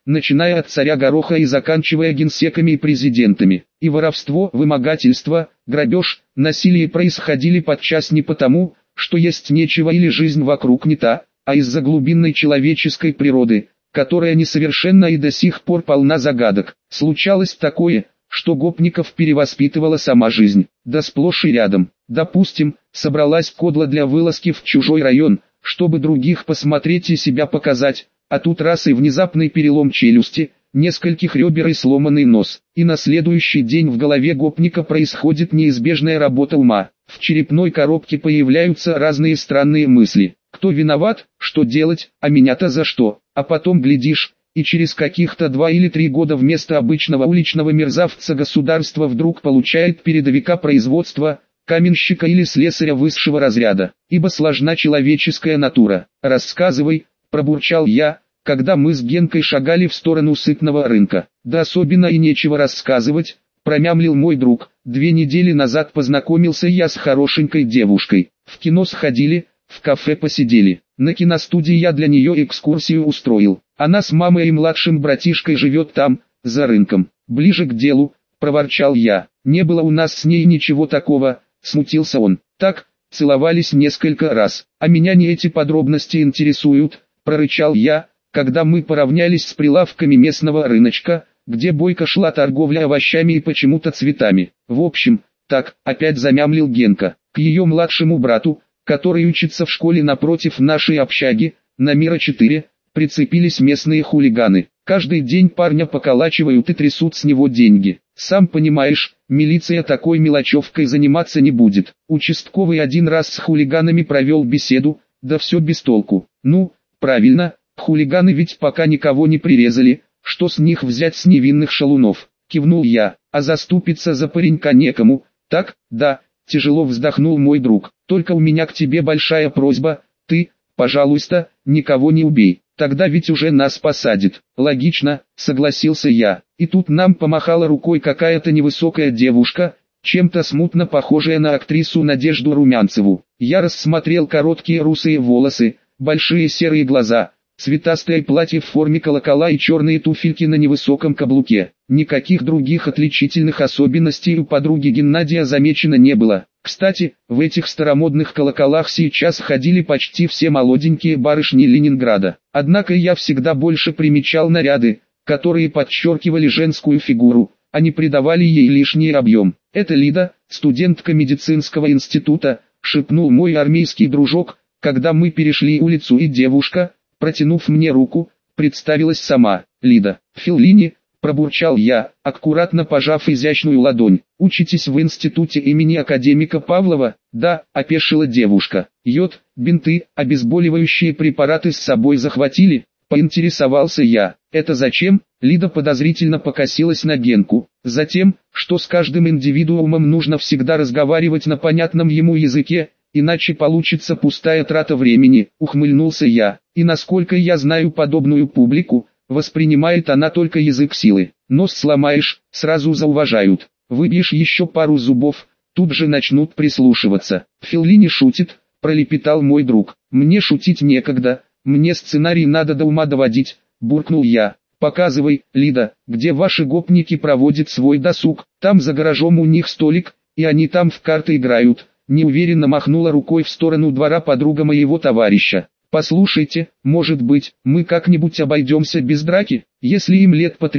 [SPEAKER 1] начиная от царя Гороха и заканчивая генсеками и президентами. И воровство, вымогательство, грабеж, насилие происходили подчас не потому, что есть нечего или жизнь вокруг не та, а из-за глубинной человеческой природы, которая несовершенна и до сих пор полна загадок. Случалось такое, что гопников перевоспитывала сама жизнь, да сплошь и рядом. Допустим, собралась кодла для вылазки в чужой район, чтобы других посмотреть и себя показать, а тут раз и внезапный перелом челюсти, нескольких ребер и сломанный нос, и на следующий день в голове гопника происходит неизбежная работа ума. В черепной коробке появляются разные странные мысли. Кто виноват, что делать, а меня-то за что? А потом глядишь, и через каких-то 2 или 3 года вместо обычного уличного мерзавца государство вдруг получает передовика производства, каменщика или слесаря высшего разряда. Ибо сложна человеческая натура. «Рассказывай», – пробурчал я, когда мы с Генкой шагали в сторону сытного рынка. «Да особенно и нечего рассказывать», – промямлил мой друг. 2 недели назад познакомился я с хорошенькой девушкой. В кино сходили, в кафе посидели. На киностудии я для нее экскурсию устроил. Она с мамой и младшим братишкой живет там, за рынком. «Ближе к делу», – проворчал я. «Не было у нас с ней ничего такого», – смутился он. «Так, целовались несколько раз. А меня не эти подробности интересуют», – прорычал я, когда мы поравнялись с прилавками местного рыночка, где бойко шла торговля овощами и почему-то цветами. «В общем, так», – опять замямлил Генка. «К ее младшему брату, который учится в школе напротив нашей общаги, на Мира 4, прицепились местные хулиганы. Каждый день парня поколачивают и трясут с него деньги. Сам понимаешь, милиция такой мелочевкой заниматься не будет. Участковый один раз с хулиганами провел беседу, да все без толку. Ну, правильно, хулиганы ведь пока никого не прирезали, что с них взять с невинных шалунов?» Кивнул я. «А заступиться за паренька некому, так?» «Да», тяжело вздохнул мой друг. «Только у меня к тебе большая просьба, ты, пожалуйста, никого не убей. Тогда ведь уже нас посадят». «Логично», согласился я. И тут нам помахала рукой какая-то невысокая девушка, чем-то смутно похожая на актрису Надежду Румянцеву. Я рассмотрел короткие русые волосы, большие серые глаза, цветастое платье в форме колокола и черные туфельки на невысоком каблуке. Никаких других отличительных особенностей у подруги Геннадия замечено не было. Кстати, в этих старомодных колоколах сейчас ходили почти все молоденькие барышни Ленинграда. Однако я всегда больше примечал наряды, которые подчеркивали женскую фигуру, а не придавали ей лишний объем. «Это Лида, студентка медицинского института», — шепнул мой армейский дружок, когда мы перешли улицу, и девушка, протянув мне руку, представилась сама. «Лида Феллини», — пробурчал я, аккуратно пожав изящную ладонь. «Учитесь в институте имени академика Павлова?» «Да», — опешила девушка. «Йод, бинты, обезболивающие препараты с собой захватили?» — поинтересовался я. «Это зачем?» — Лида подозрительно покосилась на Генку. «Затем, что с каждым индивидуумом нужно всегда разговаривать на понятном ему языке, иначе получится пустая трата времени», — ухмыльнулся я. «И насколько я знаю подобную публику, воспринимает она только язык силы. Нос сломаешь, сразу зауважают. Выбьешь еще пару зубов, тут же начнут прислушиваться». «Феллини шутит», — пролепетал мой друг. «Мне шутить некогда, мне сценарий надо до ума доводить», — буркнул я. «Показывай, Лида, где ваши гопники проводят свой досуг. Там за гаражом у них столик, и они там в карты играют». Неуверенно махнула рукой в сторону двора подруга моего товарища. «Послушайте, может быть, мы как-нибудь обойдемся без драки? Если им лет по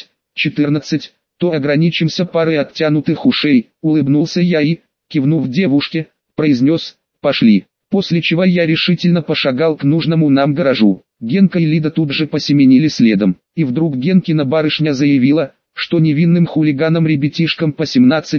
[SPEAKER 1] 13-14, то ограничимся парой оттянутых ушей», — улыбнулся я и, кивнув девушке, произнес «пошли». После чего я решительно пошагал к нужному нам гаражу. Генка и Лида тут же посеменили следом. И вдруг Генкина барышня заявила, что невинным хулиганам-ребятишкам по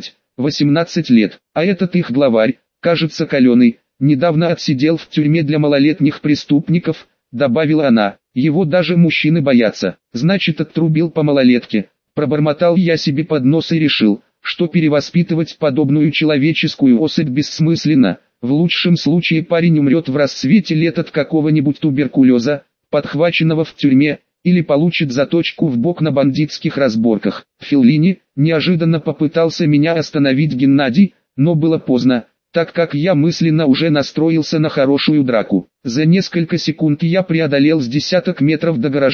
[SPEAKER 1] 17-18 лет, а этот их главарь, кажется Каленый, недавно отсидел в тюрьме для малолетних преступников, добавила она. Его даже мужчины боятся. Значит, отрубил по малолетке. Пробормотал я себе под нос и решил, что перевоспитывать подобную человеческую особь бессмысленно. В лучшем случае парень умрет в расцвете лет от какого-нибудь туберкулеза, подхваченного в тюрьме, или получит заточку в бок на бандитских разборках. «Феллини», неожиданно попытался меня остановить Геннадий, но было поздно, так как я мысленно уже настроился на хорошую драку. За несколько секунд я преодолел с десяток метров до гаража,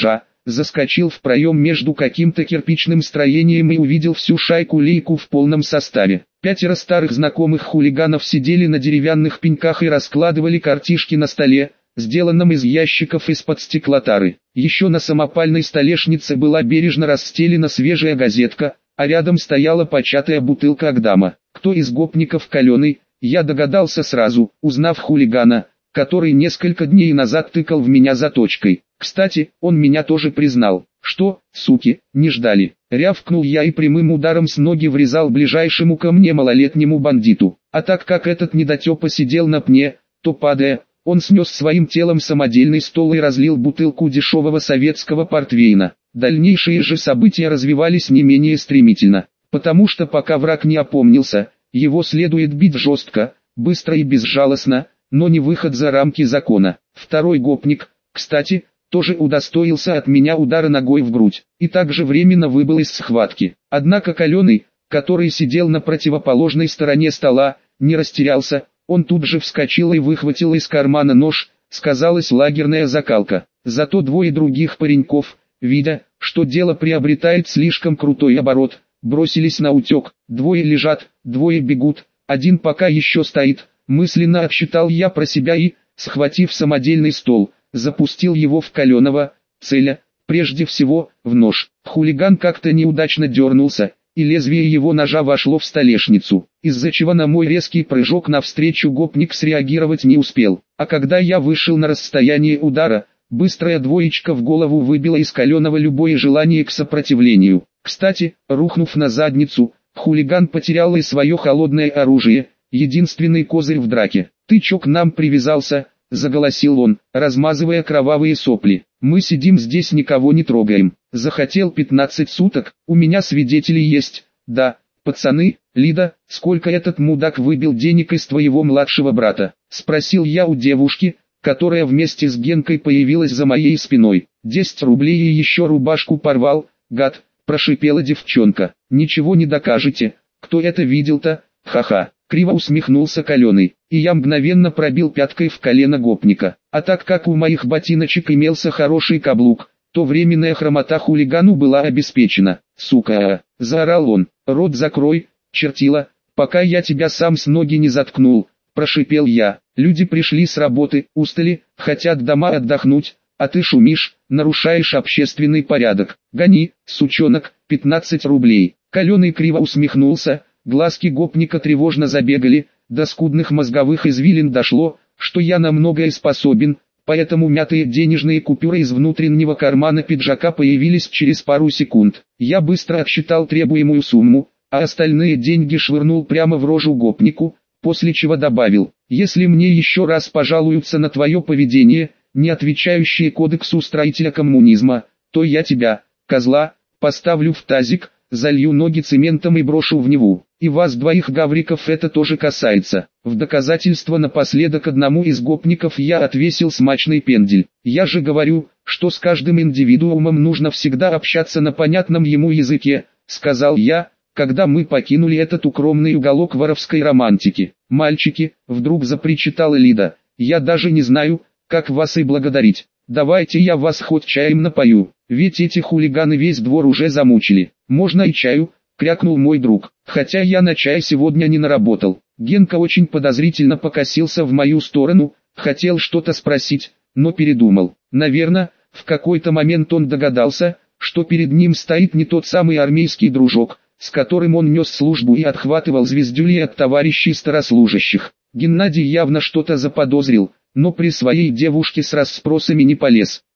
[SPEAKER 1] заскочил в проем между каким-то кирпичным строением и увидел всю шайку-лейку в полном составе. 5 старых знакомых хулиганов сидели на деревянных пеньках и раскладывали картишки на столе, сделанном из ящиков из-под стеклотары. Еще на самопальной столешнице была бережно расстелена свежая газетка, а рядом стояла початая бутылка Агдама. Кто из гопников каленый, я догадался сразу, узнав хулигана, который несколько дней назад тыкал в меня заточкой. Кстати, он меня тоже признал. Что, суки, не ждали? Рявкнул я и прямым ударом с ноги врезал ближайшему ко мне малолетнему бандиту. А так как этот недотепа сидел на пне, то падая, он снес своим телом самодельный стол и разлил бутылку дешевого советского портвейна. Дальнейшие же события развивались не менее стремительно, потому что пока враг не опомнился, его следует бить жестко, быстро и безжалостно, но не выход за рамки закона. Второй гопник, кстати, тоже удостоился от меня удара ногой в грудь, и также временно выбыл из схватки. Однако Каленый, который сидел на противоположной стороне стола, не растерялся, он тут же вскочил и выхватил из кармана нож, сказалась лагерная закалка. Зато двое других пареньков, видя, что дело приобретает слишком крутой оборот, бросились на утек. Двое лежат, двое бегут, один пока еще стоит, мысленно отсчитал я про себя и, схватив самодельный стол, запустил его в Каленого, целя, прежде всего, в нож. Хулиган как-то неудачно дернулся, и лезвие его ножа вошло в столешницу, из-за чего на мой резкий прыжок навстречу гопник среагировать не успел. А когда я вышел на расстояние удара, быстрая двоечка в голову выбила из Каленого любое желание к сопротивлению. Кстати, рухнув на задницу, хулиган потерял и свое холодное оружие, единственный козырь в драке. «Ты чё к нам привязался?» — заголосил он, размазывая кровавые сопли. «Мы сидим здесь, никого не трогаем. Захотел 15 суток, у меня свидетели есть. Да, пацаны, Лида, сколько этот мудак выбил денег из твоего младшего брата?» — спросил я у девушки, которая вместе с Генкой появилась за моей спиной. 10 рублей и еще рубашку порвал, гад, прошипела девчонка. «Ничего не докажете, кто это видел-то, ха-ха». Криво усмехнулся Каленый, и я мгновенно пробил пяткой в колено гопника. А так как у моих ботиночек имелся хороший каблук, то временная хромота хулигану была обеспечена. «Сука!» — заорал он. «Рот закрой, чертила, пока я тебя сам с ноги не заткнул», — прошипел я. «Люди пришли с работы, устали, хотят дома отдохнуть, а ты шумишь, нарушаешь общественный порядок. Гони, сучонок, 15 рублей». Каленый криво усмехнулся. Глазки гопника тревожно забегали, до скудных мозговых извилин дошло, что я на многое способен, поэтому мятые денежные купюры из внутреннего кармана пиджака появились через пару секунд. Я быстро отсчитал требуемую сумму, а остальные деньги швырнул прямо в рожу гопнику, после чего добавил: «Если мне еще раз пожалуются на твое поведение, не отвечающее кодексу строителя коммунизма, то я тебя, козла, поставлю в тазик, залью ноги цементом и брошу в Неву. И вас двоих гавриков это тоже касается». В доказательство напоследок одному из гопников я отвесил смачный пендель. «Я же говорю, что с каждым индивидуумом нужно всегда общаться на понятном ему языке», — сказал я, когда мы покинули этот укромный уголок воровской романтики. «Мальчики», — вдруг запричитала Лида, — «я даже не знаю, как вас и благодарить. Давайте я вас хоть чаем напою, ведь эти хулиганы весь двор уже замучили». «Можно и чаю», — крякнул мой друг, — «хотя я на чай сегодня не наработал». Генка очень подозрительно покосился в мою сторону, хотел что-то спросить, но передумал. Наверное, в какой-то момент он догадался, что перед ним стоит не тот самый армейский дружок, с которым он нес службу и отхватывал звездюли от товарищей старослужащих. Геннадий явно что-то заподозрил, но при своей девушке с расспросами не полез.